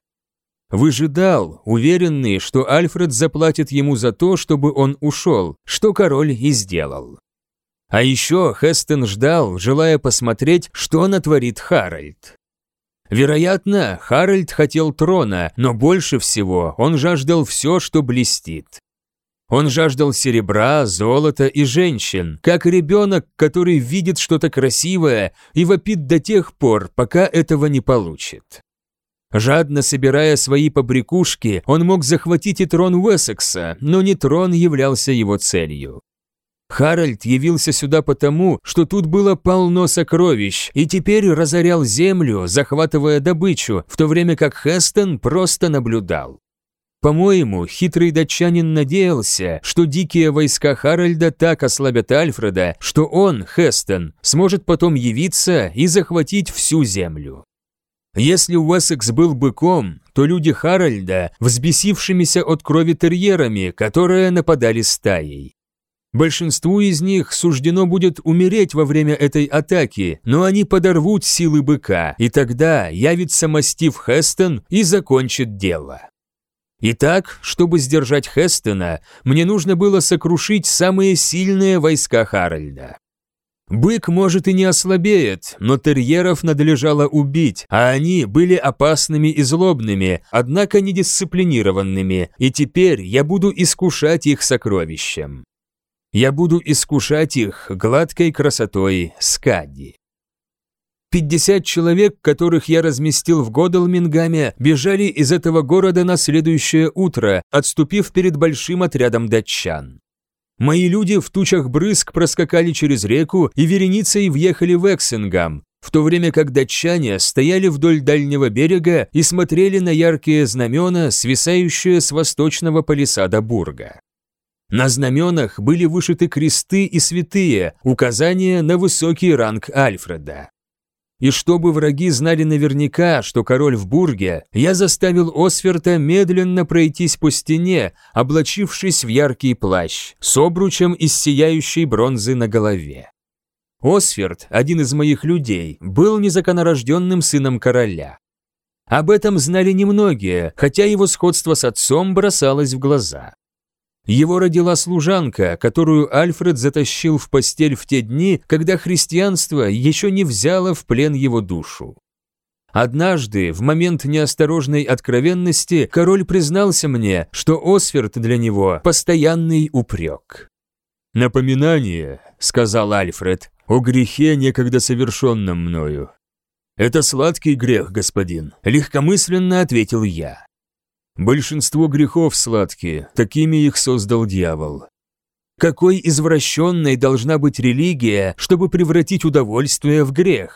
Выжидал, уверенный, что Альфред заплатит ему за то, чтобы он ушел, что король и сделал. А еще Хестон ждал, желая посмотреть, что натворит Харальд. Вероятно, Харальд хотел трона, но больше всего он жаждал все, что блестит. Он жаждал серебра, золота и женщин, как ребенок, который видит что-то красивое и вопит до тех пор, пока этого не получит. Жадно собирая свои побрякушки, он мог захватить и трон Уэссекса, но не трон являлся его целью. Харальд явился сюда потому, что тут было полно сокровищ, и теперь разорял землю, захватывая добычу, в то время как Хестон просто наблюдал. По-моему, хитрый датчанин надеялся, что дикие войска Харальда так ослабят Альфреда, что он, Хестон, сможет потом явиться и захватить всю землю. Если Уэссекс был быком, то люди Харальда – взбесившимися от крови терьерами, которые нападали стаей. Большинству из них суждено будет умереть во время этой атаки, но они подорвут силы быка, и тогда явится мастиф Хестон и закончит дело. Итак, чтобы сдержать Хестона, мне нужно было сокрушить самые сильные войска Харальда. Бык, может, и не ослабеет, но терьеров надлежало убить, а они были опасными и злобными, однако недисциплинированными, и теперь я буду искушать их сокровищем. Я буду искушать их гладкой красотой Скади. 50 человек, которых я разместил в Годалмингаме, бежали из этого города на следующее утро, отступив перед большим отрядом датчан. Мои люди в тучах брызг проскакали через реку и вереницей въехали в Эксингам, в то время как датчане стояли вдоль дальнего берега и смотрели на яркие знамена, свисающие с восточного палисада бурга. На знаменах были вышиты кресты и святые, указания на высокий ранг Альфреда. И чтобы враги знали наверняка, что король в бурге, я заставил Осверта медленно пройтись по стене, облачившись в яркий плащ, с обручем из сияющей бронзы на голове. Осверт, один из моих людей, был незаконнорожденным сыном короля. Об этом знали немногие, хотя его сходство с отцом бросалось в глаза. Его родила служанка, которую Альфред затащил в постель в те дни, когда христианство еще не взяло в плен его душу. Однажды, в момент неосторожной откровенности, король признался мне, что Осверт для него – постоянный упрек. «Напоминание», – сказал Альфред, – «о грехе, некогда совершенном мною». «Это сладкий грех, господин», – легкомысленно ответил я. «Большинство грехов сладкие, такими их создал дьявол». Какой извращенной должна быть религия, чтобы превратить удовольствие в грех?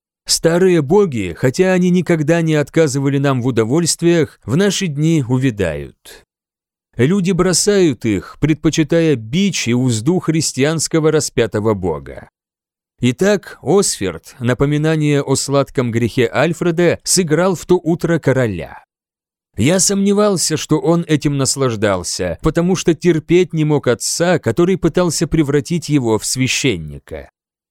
Старые боги, хотя они никогда не отказывали нам в удовольствиях, в наши дни увядают. Люди бросают их, предпочитая бич и узду христианского распятого бога. Итак, Осферт, напоминание о сладком грехе Альфреда, сыграл в то утро короля. Я сомневался, что он этим наслаждался, потому что терпеть не мог отца, который пытался превратить его в священника.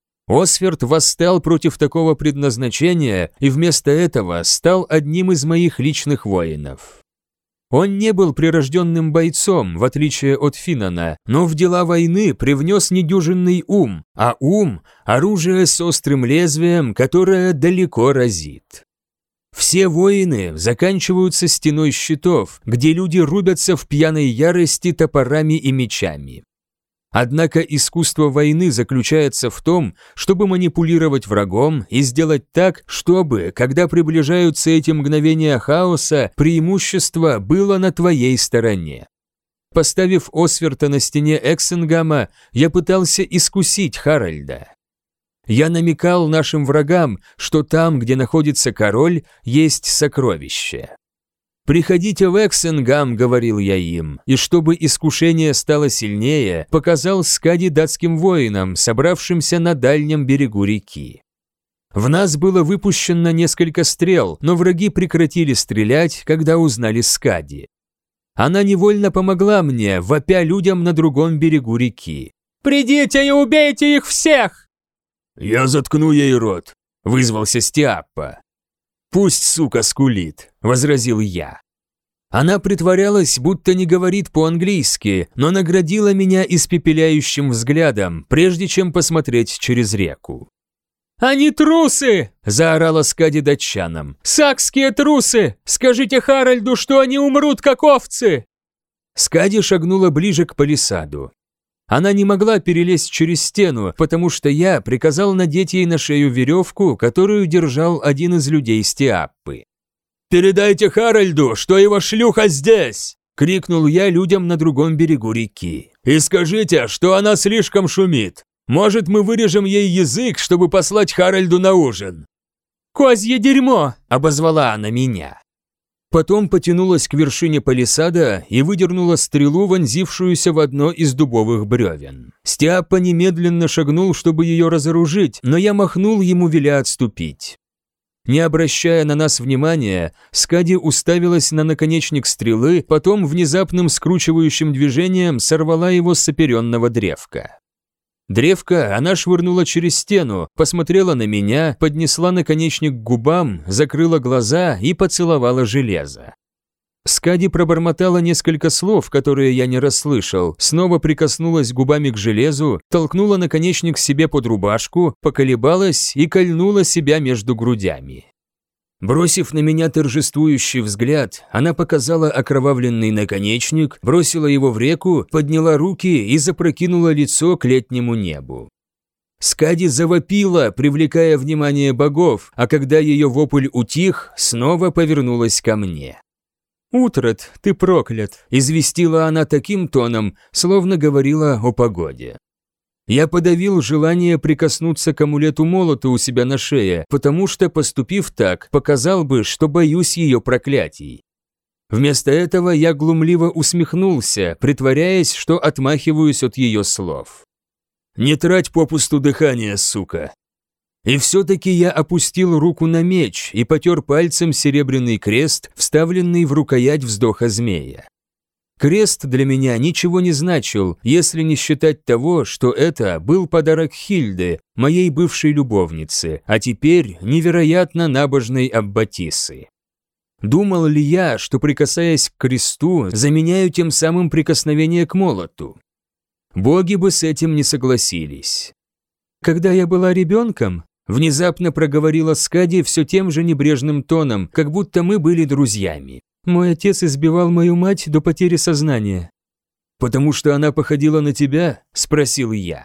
Осферт восстал против такого предназначения и вместо этого стал одним из моих личных воинов. Он не был прирожденным бойцом, в отличие от Финана, но в дела войны привнес недюжинный ум, а ум – оружие с острым лезвием, которое далеко разит. Все войны заканчиваются стеной щитов, где люди рубятся в пьяной ярости топорами и мечами. Однако искусство войны заключается в том, чтобы манипулировать врагом и сделать так, чтобы, когда приближаются эти мгновения хаоса, преимущество было на твоей стороне. Поставив Осверта на стене Эксингама, я пытался искусить Харальда. Я намекал нашим врагам, что там, где находится король, есть сокровище. «Приходите в Эксингам», — говорил я им, и чтобы искушение стало сильнее, показал Скади датским воинам, собравшимся на дальнем берегу реки. В нас было выпущено несколько стрел, но враги прекратили стрелять, когда узнали Скади. Она невольно помогла мне, вопя людям на другом берегу реки. «Придите и убейте их всех!» «Я заткну ей рот», — вызвался Стиаппа. «Пусть сука скулит», — возразил я. Она притворялась, будто не говорит по-английски, но наградила меня испепеляющим взглядом, прежде чем посмотреть через реку. «Они трусы!» – заорала Скади датчанам. «Сакские трусы! Скажите Харальду, что они умрут, как овцы!» Скади шагнула ближе к палисаду. Она не могла перелезть через стену, потому что я приказал надеть ей на шею веревку, которую держал один из людей Стиаппы. «Передайте Харальду, что его шлюха здесь!» – крикнул я людям на другом берегу реки. «И скажите, что она слишком шумит. Может, мы вырежем ей язык, чтобы послать Харальду на ужин?» «Козье дерьмо!» – обозвала она меня. Потом потянулась к вершине палисада и выдернула стрелу, вонзившуюся в одно из дубовых бревен. Стиаппа немедленно шагнул, чтобы ее разоружить, но я махнул ему, веля отступить. Не обращая на нас внимания, Скади уставилась на наконечник стрелы, потом внезапным скручивающим движением сорвала его с оперенного древка. Древко она швырнула через стену, посмотрела на меня, поднесла наконечник к губам, закрыла глаза и поцеловала железо. Скади пробормотала несколько слов, которые я не расслышал, снова прикоснулась губами к железу, толкнула наконечник себе под рубашку, поколебалась и кольнула себя между грудями. Бросив на меня торжествующий взгляд, она показала окровавленный наконечник, бросила его в реку, подняла руки и запрокинула лицо к летнему небу. Скади завопила, привлекая внимание богов, а когда ее вопль утих, снова повернулась ко мне. «Утрат, ты проклят», – известила она таким тоном, словно говорила о погоде. Я подавил желание прикоснуться к амулету-молоту у себя на шее, потому что, поступив так, показал бы, что боюсь ее проклятий. Вместо этого я глумливо усмехнулся, притворяясь, что отмахиваюсь от ее слов. «Не трать попусту дыхание, сука!» И все-таки я опустил руку на меч и потер пальцем серебряный крест, вставленный в рукоять вздоха змея. Крест для меня ничего не значил, если не считать того, что это был подарок Хильды, моей бывшей любовнице, а теперь невероятно набожной Аббатисы. Думал ли я, что, прикасаясь к кресту, заменяю тем самым прикосновение к молоту? Боги бы с этим не согласились. «Когда я была ребенком», – внезапно проговорила Скади все тем же небрежным тоном, как будто мы были друзьями. «Мой отец избивал мою мать до потери сознания». «Потому что она походила на тебя?» – спросил я.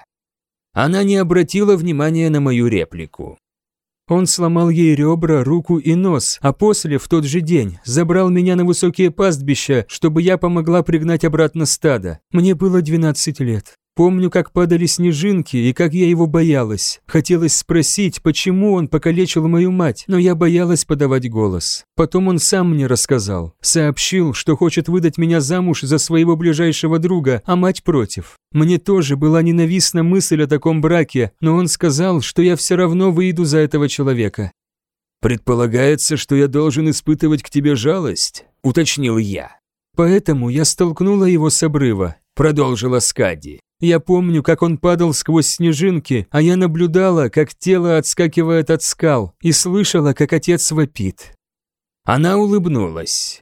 Она не обратила внимания на мою реплику. Он сломал ей ребра, руку и нос, а после, в тот же день, забрал меня на высокие пастбища, чтобы я помогла пригнать обратно стадо. Мне было 12 лет. Помню, как падали снежинки и как я его боялась. Хотелось спросить, почему он покалечил мою мать, но я боялась подавать голос. Потом он сам мне рассказал. Сообщил, что хочет выдать меня замуж за своего ближайшего друга, а мать против. Мне тоже была ненавистна мысль о таком браке, но он сказал, что я все равно выйду за этого человека. «Предполагается, что я должен испытывать к тебе жалость», – уточнил я. «Поэтому я столкнула его с обрыва», – продолжила Скади. «Я помню, как он падал сквозь снежинки, а я наблюдала, как тело отскакивает от скал, и слышала, как отец вопит». Она улыбнулась.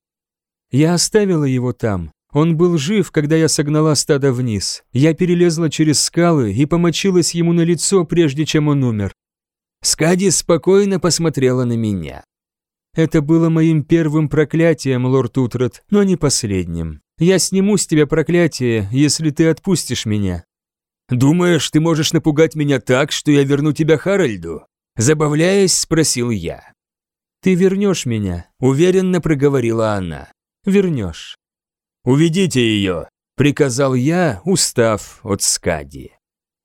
«Я оставила его там. Он был жив, когда я согнала стадо вниз. Я перелезла через скалы и помочилась ему на лицо, прежде чем он умер». Скади спокойно посмотрела на меня. «Это было моим первым проклятием, лорд Утрат, но не последним. Я сниму с тебя проклятие, если ты отпустишь меня». «Думаешь, ты можешь напугать меня так, что я верну тебя Харальду?» Забавляясь, спросил я. «Ты вернешь меня», – уверенно проговорила она. «Вернешь». «Уведите ее», – приказал я, устав от Скади.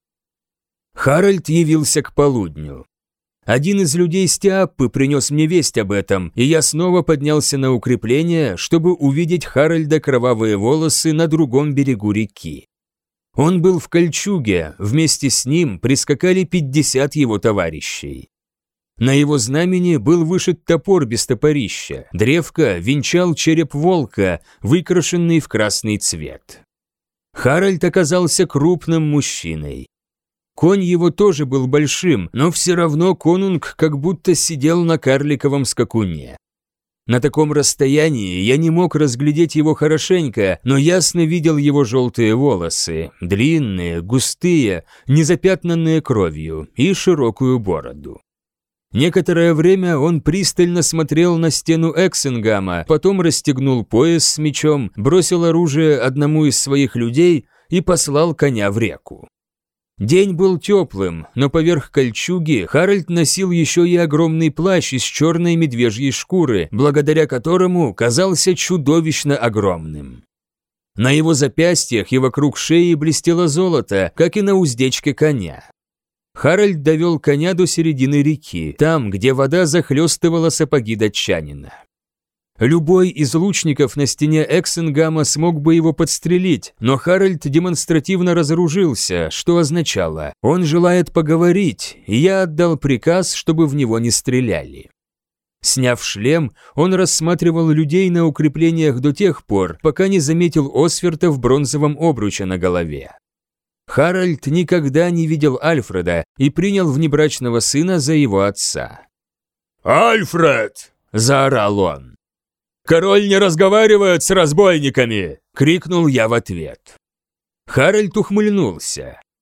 Харальд явился к полудню. Один из людей Стиаппы принес мне весть об этом, и я снова поднялся на укрепление, чтобы увидеть Харальда кровавые волосы на другом берегу реки. Он был в кольчуге, вместе с ним прискакали 50 его товарищей. На его знамени был вышит топор без топорища, древко венчал череп волка, выкрашенный в красный цвет. Харальд оказался крупным мужчиной. Конь его тоже был большим, но все равно конунг как будто сидел на карликовом скакуне. На таком расстоянии я не мог разглядеть его хорошенько, но ясно видел его желтые волосы, длинные, густые, незапятнанные кровью, и широкую бороду. Некоторое время он пристально смотрел на стену Эксенгама, потом расстегнул пояс с мечом, бросил оружие одному из своих людей и послал коня в реку. День был теплым, но поверх кольчуги Харальд носил еще и огромный плащ из черной медвежьей шкуры, благодаря которому казался чудовищно огромным. На его запястьях и вокруг шеи блестело золото, как и на уздечке коня. Харальд довел коня до середины реки, там, где вода захлестывала сапоги датчанина. Любой из лучников на стене Эксенгама смог бы его подстрелить, но Харальд демонстративно разоружился, что означало, он желает поговорить, и я отдал приказ, чтобы в него не стреляли. Сняв шлем, он рассматривал людей на укреплениях до тех пор, пока не заметил Осверта в бронзовом обруче на голове. Харальд никогда не видел Альфреда и принял внебрачного сына за его отца. «Альфред!» – заорал он. «Король не разговаривает с разбойниками!» – крикнул я в ответ. Харальд ухмыльнулся.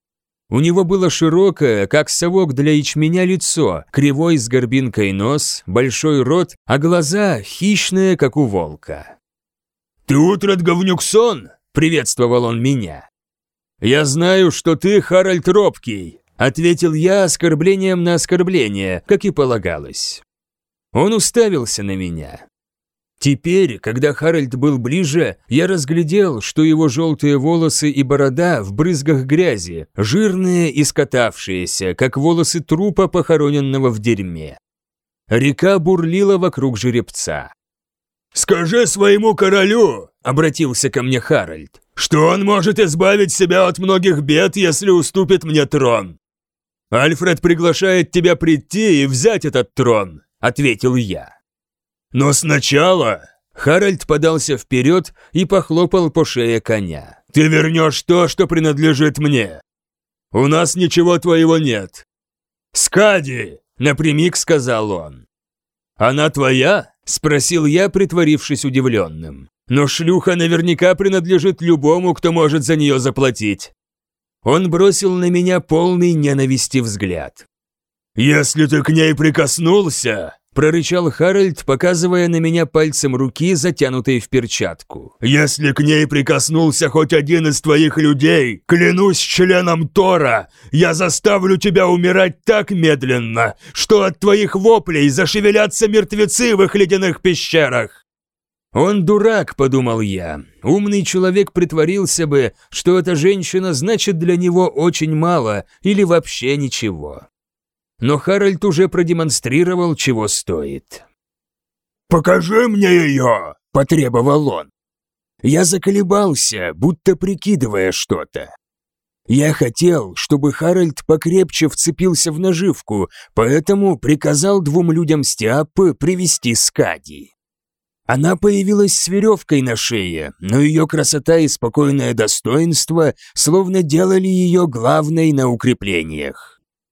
У него было широкое, как совок для ячменя, лицо, кривой с горбинкой нос, большой рот, а глаза хищные, как у волка. «Ты Утрат Говнюксон?» – приветствовал он меня. «Я знаю, что ты Харальд Робкий», – ответил я оскорблением на оскорбление, как и полагалось. Он уставился на меня. Теперь, когда Харальд был ближе, я разглядел, что его желтые волосы и борода в брызгах грязи, жирные и скатавшиеся, как волосы трупа, похороненного в дерьме. Река бурлила вокруг жеребца. «Скажи своему королю», — обратился ко мне Харальд, «что он может избавить себя от многих бед, если уступит мне трон». «Альфред приглашает тебя прийти и взять этот трон», — ответил я. «Но сначала...» Харальд подался вперед и похлопал по шее коня. «Ты вернешь то, что принадлежит мне. У нас ничего твоего нет». «Скади!» — напрямик сказал он. «Она твоя?» — спросил я, притворившись удивленным. «Но шлюха наверняка принадлежит любому, кто может за нее заплатить». Он бросил на меня полный ненависти взгляд. «Если ты к ней прикоснулся...» — прорычал Харальд, показывая на меня пальцем руки, затянутой в перчатку. «Если к ней прикоснулся хоть один из твоих людей, клянусь членом Тора, я заставлю тебя умирать так медленно, что от твоих воплей зашевелятся мертвецы в их ледяных пещерах!» «Он дурак», — подумал я. Умный человек притворился бы, что эта женщина значит для него очень мало или вообще ничего. Но Харальд уже продемонстрировал, чего стоит. «Покажи мне ее!» – потребовал он. Я заколебался, будто прикидывая что-то. Я хотел, чтобы Харальд покрепче вцепился в наживку, поэтому приказал 2 людям Стиаппы привести Скади. Она появилась с веревкой на шее, но ее красота и спокойное достоинство словно делали ее главной на укреплениях.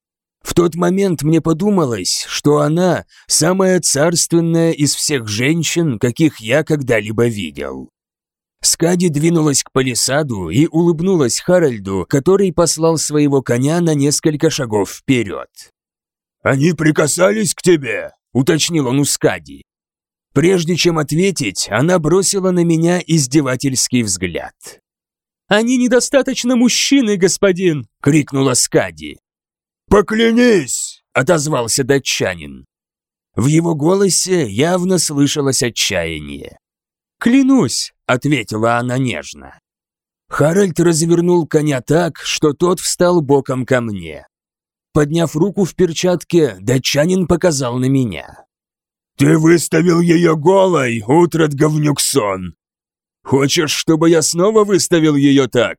В тот момент мне подумалось, что она самая царственная из всех женщин, каких я когда-либо видел. Скади двинулась к палисаду и улыбнулась Харальду, который послал своего коня на несколько шагов вперед. «Они прикасались к тебе?» – уточнил он у Скади. Прежде чем ответить, она бросила на меня издевательский взгляд. «Они недостаточно мужчины, господин!» – крикнула Скади. «Поклянись!» – отозвался датчанин. В его голосе явно слышалось отчаяние. «Клянусь!» – ответила она нежно. Харальд развернул коня так, что тот встал боком ко мне. Подняв руку в перчатке, датчанин показал на меня. «Ты выставил ее голой, Утрат Говнюксон! Хочешь, чтобы я снова выставил ее так?»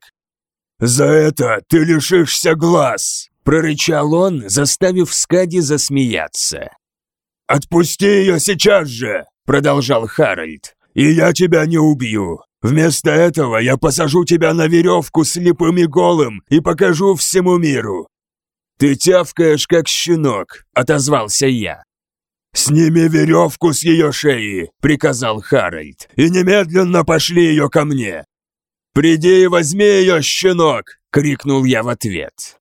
«За это ты лишишься глаз!» – прорычал он, заставив Скади засмеяться. «Отпусти ее сейчас же!» – продолжал Харальд. «И я тебя не убью. Вместо этого я посажу тебя на веревку слепым и голым и покажу всему миру». «Ты тявкаешь, как щенок», – отозвался я. «Сними веревку с ее шеи», – приказал Харальд, – «и немедленно пошли ее ко мне». «Приди и возьми ее, щенок!» – крикнул я в ответ.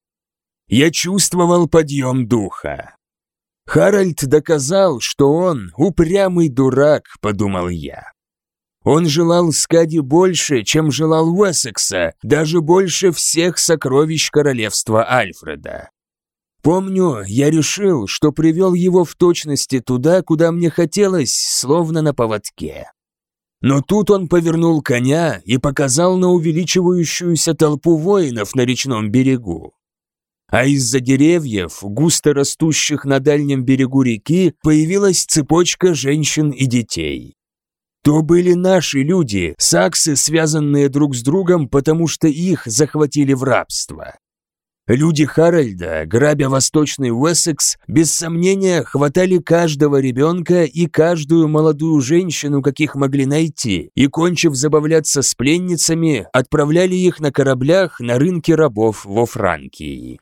Я чувствовал подъем духа. Харальд доказал, что он упрямый дурак, подумал я. Он желал Скади больше, чем желал Уэссекса, даже больше всех сокровищ королевства Альфреда. Помню, я решил, что привел его в точности туда, куда мне хотелось, словно на поводке. Но тут он повернул коня и показал на увеличивающуюся толпу воинов на речном берегу. А из-за деревьев, густо растущих на дальнем берегу реки, появилась цепочка женщин и детей. То были наши люди, саксы, связанные друг с другом, потому что их захватили в рабство. Люди Харальда, грабя восточный Уэссекс, без сомнения хватали каждого ребенка и каждую молодую женщину, каких могли найти, и, кончив забавляться с пленницами, отправляли их на кораблях на рынке рабов во Франкии.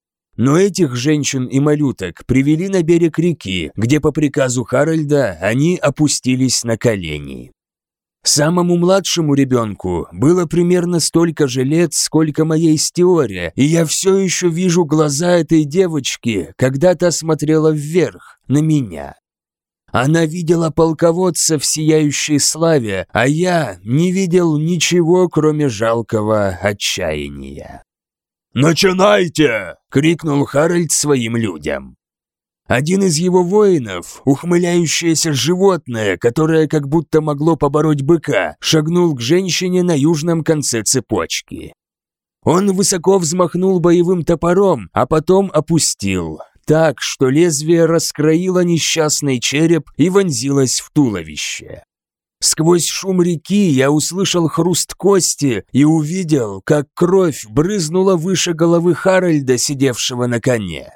Но этих женщин и малюток привели на берег реки, где по приказу Харальда они опустились на колени. Самому младшему ребенку было примерно столько же лет, сколько моей Стиоре, и я все еще вижу глаза этой девочки, когда та смотрела вверх, на меня. Она видела полководца в сияющей славе, а я не видел ничего, кроме жалкого отчаяния. «Начинайте!» — крикнул Харальд своим людям. Один из его воинов, ухмыляющееся животное, которое как будто могло побороть быка, шагнул к женщине на южном конце цепочки. Он высоко взмахнул боевым топором, а потом опустил, так, что лезвие раскроило несчастный череп и вонзилось в туловище. Сквозь шум реки я услышал хруст кости и увидел, как кровь брызнула выше головы Харальда, сидевшего на коне.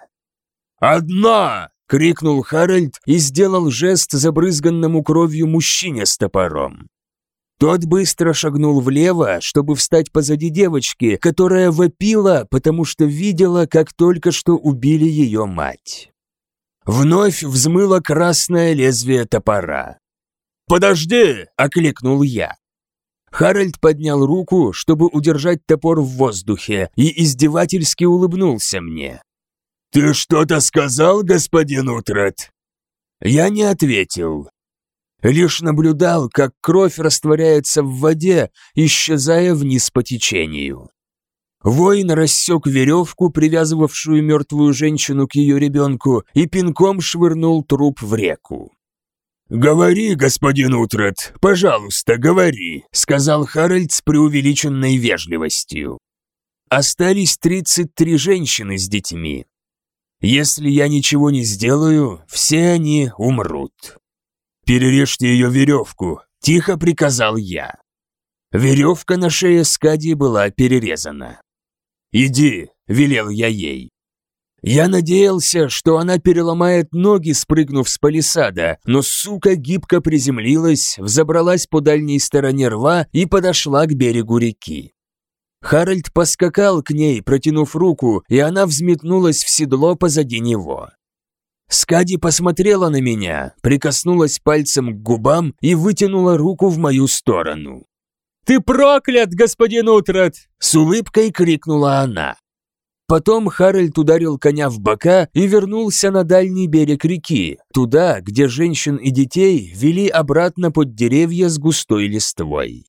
«Одна!» — крикнул Харальд и сделал жест забрызганному кровью мужчине с топором. Тот быстро шагнул влево, чтобы встать позади девочки, которая вопила, потому что видела, как только что убили ее мать. Вновь взмыло красное лезвие топора. «Подожди!» — окликнул я. Харальд поднял руку, чтобы удержать топор в воздухе, и издевательски улыбнулся мне. «Ты что-то сказал, господин Утрат?» Я не ответил. Лишь наблюдал, как кровь растворяется в воде, исчезая вниз по течению. Воин рассек веревку, привязывавшую мертвую женщину к ее ребенку, и пинком швырнул труп в реку. «Говори, господин Утрат, пожалуйста, говори», — сказал Харальд с преувеличенной вежливостью. Остались 33 женщины с детьми. Если я ничего не сделаю, все они умрут. «Перережьте ее веревку», — тихо приказал я. Веревка на шее Скади была перерезана. «Иди», — велел я ей. Я надеялся, что она переломает ноги, спрыгнув с палисада, но сука гибко приземлилась, взобралась по дальней стороне рва и подошла к берегу реки. Харальд поскакал к ней, протянув руку, и она взметнулась в седло позади него. Скади посмотрела на меня, прикоснулась пальцем к губам и вытянула руку в мою сторону. «Ты проклят, господин Утрат!» — с улыбкой крикнула она. Потом Харальд ударил коня в бока и вернулся на дальний берег реки, туда, где женщин и детей вели обратно под деревья с густой листвой.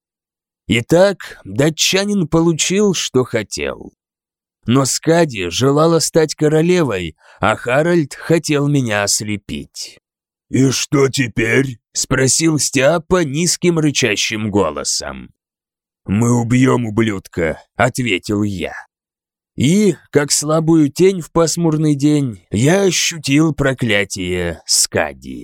Итак, датчанин получил, что хотел. Но Скади желала стать королевой, а Харальд хотел меня ослепить. «И что теперь?» — спросил Стиаппа низким рычащим голосом. «Мы убьем ублюдка», — ответил я. И, как слабую тень в пасмурный день, я ощутил проклятие Скади.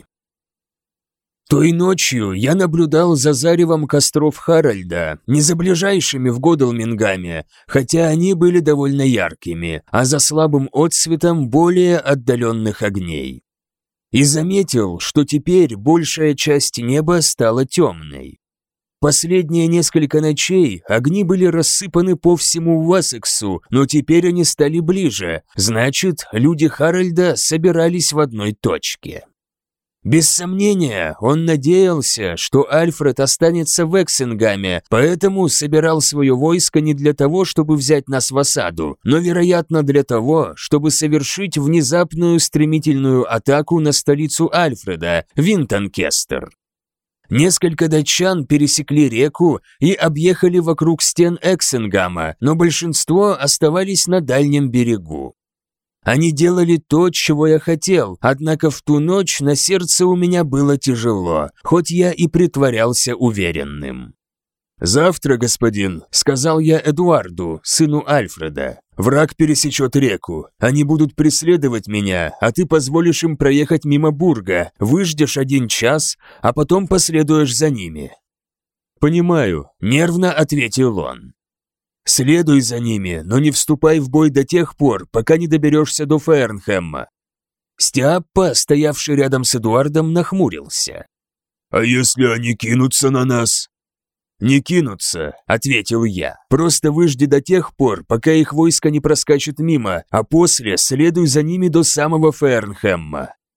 Той ночью я наблюдал за заревом костров Харальда, не за ближайшими в Годалмингаме, хотя они были довольно яркими, а за слабым отсветом более отдаленных огней. И заметил, что теперь большая часть неба стала темной. Последние несколько ночей огни были рассыпаны по всему Уэссексу, но теперь они стали ближе, значит, люди Харальда собирались в одной точке. Без сомнения, он надеялся, что Альфред останется в Эксингаме, поэтому собирал свое войско не для того, чтобы взять нас в осаду, но, вероятно, для того, чтобы совершить внезапную стремительную атаку на столицу Альфреда, Винтонкестер. Несколько датчан пересекли реку и объехали вокруг стен Эксингама, но большинство оставались на дальнем берегу. Они делали то, чего я хотел, однако в ту ночь на сердце у меня было тяжело, хоть я и притворялся уверенным. «Завтра, господин», — сказал я Эдуарду, сыну Альфреда, — «враг пересечет реку, они будут преследовать меня, а ты позволишь им проехать мимо Бурга, выждешь 1 час, а потом последуешь за ними». «Понимаю», — нервно ответил он. «Следуй за ними, но не вступай в бой до тех пор, пока не доберешься до Фейрнхэмма». Стиаппа, стоявший рядом с Эдуардом, нахмурился. «А если они кинутся на нас?» «Не кинутся», — ответил я. «Просто выжди до тех пор, пока их войско не проскачет мимо, а после следуй за ними до самого Фейрнхэмма».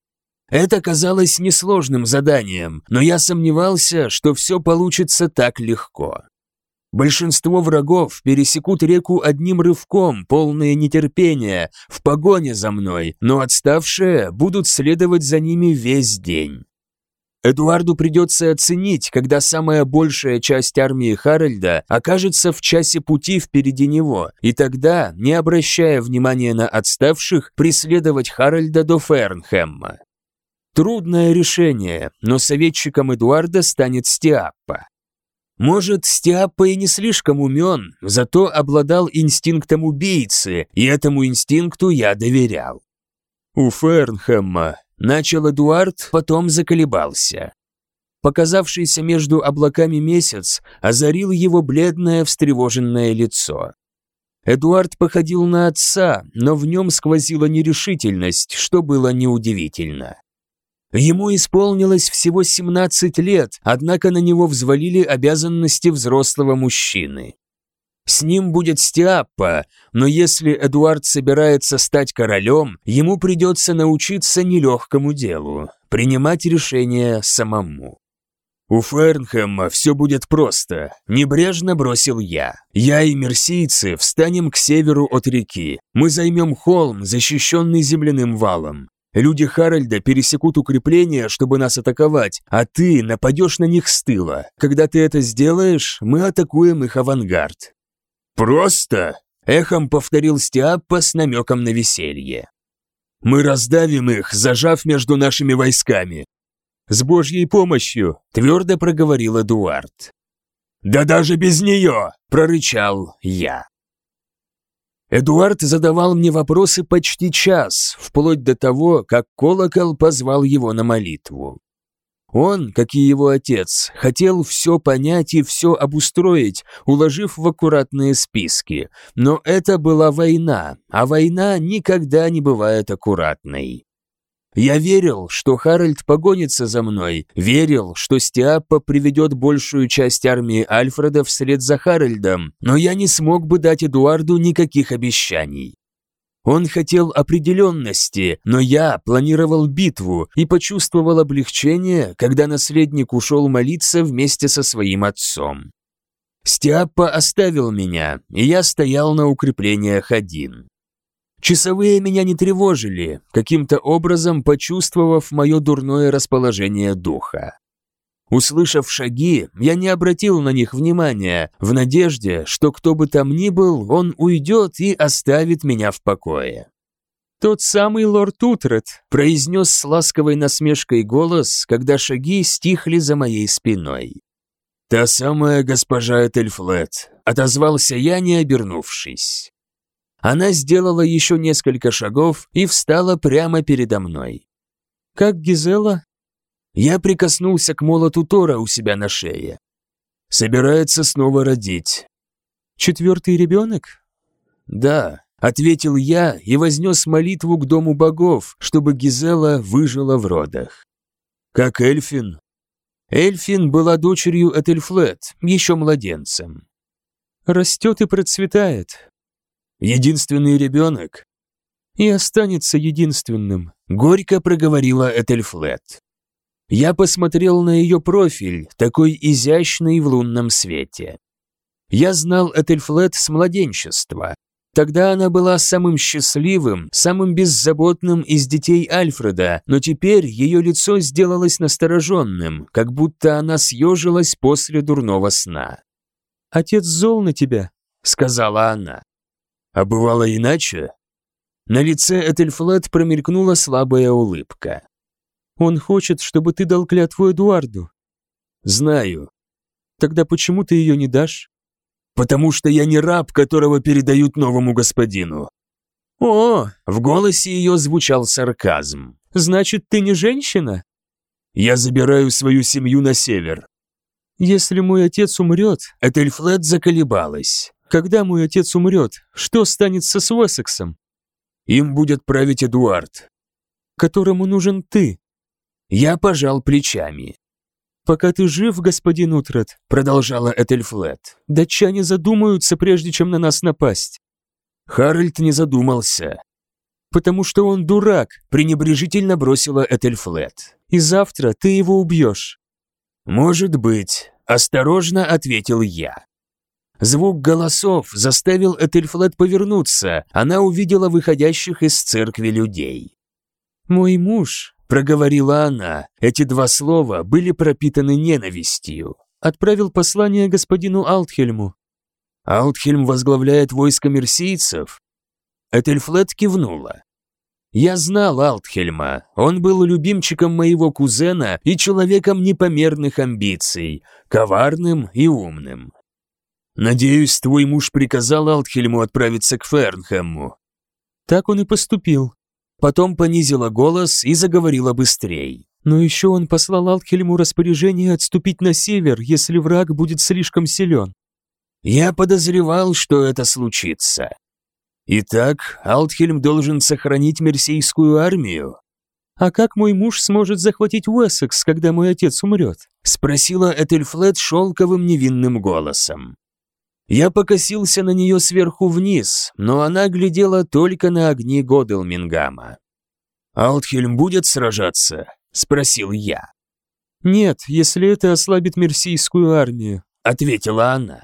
Это казалось несложным заданием, но я сомневался, что все получится так легко. Большинство врагов пересекут реку одним рывком, полные нетерпения, в погоне за мной, но отставшие будут следовать за ними весь день. Эдуарду придется оценить, когда самая большая часть армии Харальда окажется в часе пути впереди него, и тогда, не обращая внимания на отставших, преследовать Харальда до Фернхэмма. Трудное решение, но советчиком Эдуарда станет Стиаппа. Может, Стиаппа и не слишком умен, зато обладал инстинктом убийцы, и этому инстинкту я доверял. У Фернхэмма начал Эдуард, потом заколебался. Показавшийся между облаками месяц озарил его бледное, встревоженное лицо. Эдуард походил на отца, но в нем сквозила нерешительность, что было неудивительно. Ему исполнилось всего 17 лет, однако на него взвалили обязанности взрослого мужчины. С ним будет Стиаппа, но если Эдуард собирается стать королем, ему придется научиться нелегкому делу – принимать решения самому. «У Фернхэма все будет просто», – небрежно бросил я. «Я и мерсийцы встанем к северу от реки. Мы займем холм, защищенный земляным валом. Люди Харальда пересекут укрепления, чтобы нас атаковать, а ты нападешь на них с тыла. Когда ты это сделаешь, мы атакуем их авангард». «Просто?» – эхом повторил Стиаппа с намеком на веселье. «Мы раздавим их, зажав между нашими войсками». «С Божьей помощью», – твердо проговорил Эдуард. «Да даже без нее!» – прорычал я. Эдуард задавал мне вопросы почти час, вплоть до того, как колокол позвал его на молитву. Он, как и его отец, хотел все понять и все обустроить, уложив в аккуратные списки, но это была война, а война никогда не бывает аккуратной. Я верил, что Харальд погонится за мной, верил, что Стиаппа приведет большую часть армии Альфреда вслед за Харальдом, но я не смог бы дать Эдуарду никаких обещаний. Он хотел определенности, но я планировал битву и почувствовал облегчение, когда наследник ушел молиться вместе со своим отцом. Стиаппа оставил меня, и я стоял на укреплениях один. Часовые меня не тревожили, каким-то образом почувствовав мое дурное расположение духа. Услышав шаги, я не обратил на них внимания, в надежде, что кто бы там ни был, он уйдет и оставит меня в покое. «Тот самый лорд Утрет», — произнес с ласковой насмешкой голос, когда шаги стихли за моей спиной. «Та самая госпожа Этельфлет», — отозвался я, не обернувшись. Она сделала еще несколько шагов и встала прямо передо мной. «Как Гизела?» Я прикоснулся к молоту Тора у себя на шее. «Собирается снова родить». «4-й ребенок?» «Да», — ответил я и вознес молитву к дому богов, чтобы Гизела выжила в родах. «Как Эльфин?» Эльфин была дочерью Этельфлет, еще младенцем. «Растет и процветает». «Единственный ребенок?» «И останется единственным», — горько проговорила Этельфлет. Я посмотрел на ее профиль, такой изящный в лунном свете. Я знал Этельфлет с младенчества. Тогда она была самым счастливым, самым беззаботным из детей Альфреда, но теперь ее лицо сделалось настороженным, как будто она съежилась после дурного сна. «Отец зол на тебя», — сказала она. «А бывало иначе?» На лице Этельфлет промелькнула слабая улыбка. «Он хочет, чтобы ты дал клятву Эдуарду». «Знаю». «Тогда почему ты ее не дашь?» «Потому что я не раб, которого передают новому господину». «О!» — в голосе ее звучал сарказм. «Значит, ты не женщина?» «Я забираю свою семью на север». «Если мой отец умрет...» Этельфлет заколебалась. «Когда мой отец умрет, что станется с Уэссексом?» «Им будет править Эдуард». «Которому нужен ты». Я пожал плечами. «Пока ты жив, господин Утрет», — продолжала Этельфлет, «датчане задумаются, прежде чем на нас напасть». Харальд не задумался. «Потому что он дурак», – пренебрежительно бросила Этельфлет. «И завтра ты его убьешь». «Может быть», – осторожно ответил я. Звук голосов заставил Этельфлет повернуться, она увидела выходящих из церкви людей. «Мой муж», – проговорила она, эти два слова были пропитаны ненавистью, отправил послание господину Алтхельму. «Алтхельм возглавляет войско мерсийцев?» Этельфлет кивнула. «Я знал Алтхельма, он был любимчиком моего кузена и человеком непомерных амбиций, коварным и умным. Надеюсь, твой муж приказал Алтхельму отправиться к Фернхэму». «Так он и поступил». Потом понизила голос и заговорила быстрее. «Но еще он послал Алтхельму распоряжение отступить на север, если враг будет слишком силен». «Я подозревал, что это случится. Итак, Алтхельм должен сохранить мерсийскую армию». «А как мой муж сможет захватить Уэссекс, когда мой отец умрет?» – спросила Этельфлет шелковым невинным голосом. Я покосился на нее сверху вниз, но она глядела только на огни Годелмингама. «Алтхельм будет сражаться?» – спросил я. «Нет, если это ослабит мерсийскую армию», – ответила она.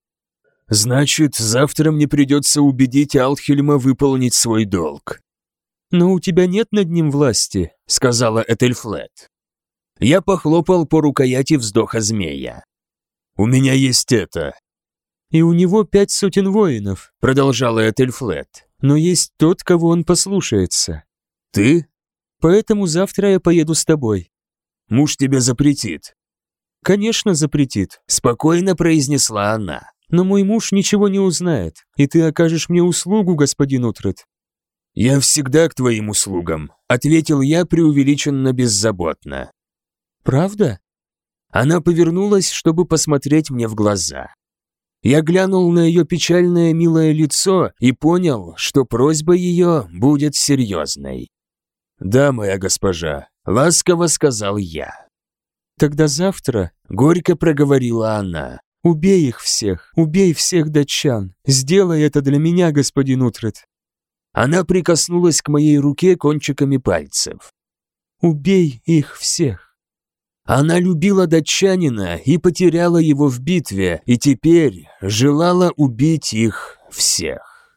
«Значит, завтра мне придется убедить Алтхельма выполнить свой долг». «Но у тебя нет над ним власти», — сказала Этельфлет. Я похлопал по рукояти вздоха змея. «У меня есть это». «И у него 500 воинов», — продолжала Этельфлет. «Но есть тот, кого он послушается». «Ты?» «Поэтому завтра я поеду с тобой». «Муж тебе запретит». «Конечно, запретит», — спокойно произнесла она. «Но мой муж ничего не узнает, и ты окажешь мне услугу, господин Утрет». «Я всегда к твоим услугам», — ответил я преувеличенно беззаботно. «Правда?» Она повернулась, чтобы посмотреть мне в глаза. Я глянул на ее печальное милое лицо и понял, что просьба ее будет серьезной. «Да, моя госпожа», — ласково сказал я. «Тогда завтра», — горько проговорила она, — убей всех датчан, сделай это для меня, господин Утрет». Она прикоснулась к моей руке кончиками пальцев. «Убей их всех». Она любила датчанина и потеряла его в битве, и теперь желала убить их всех.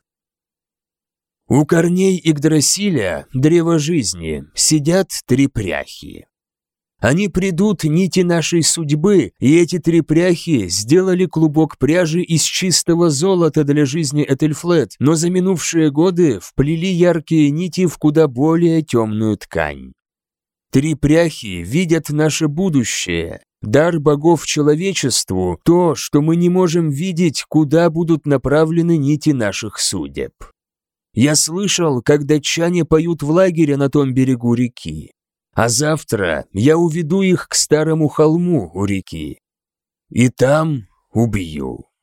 У корней Игдрасиля, древа жизни, сидят три пряхи. Они придут нити нашей судьбы, и эти три пряхи сделали клубок пряжи из чистого золота для жизни Этельфлет, но за минувшие годы вплели яркие нити в куда более темную ткань. Три пряхи видят наше будущее, дар богов человечеству, то, что мы не можем видеть, куда будут направлены нити наших судеб. Я слышал, как датчане поют в лагере на том берегу реки. А завтра я уведу их к старому холму у реки. И там убью.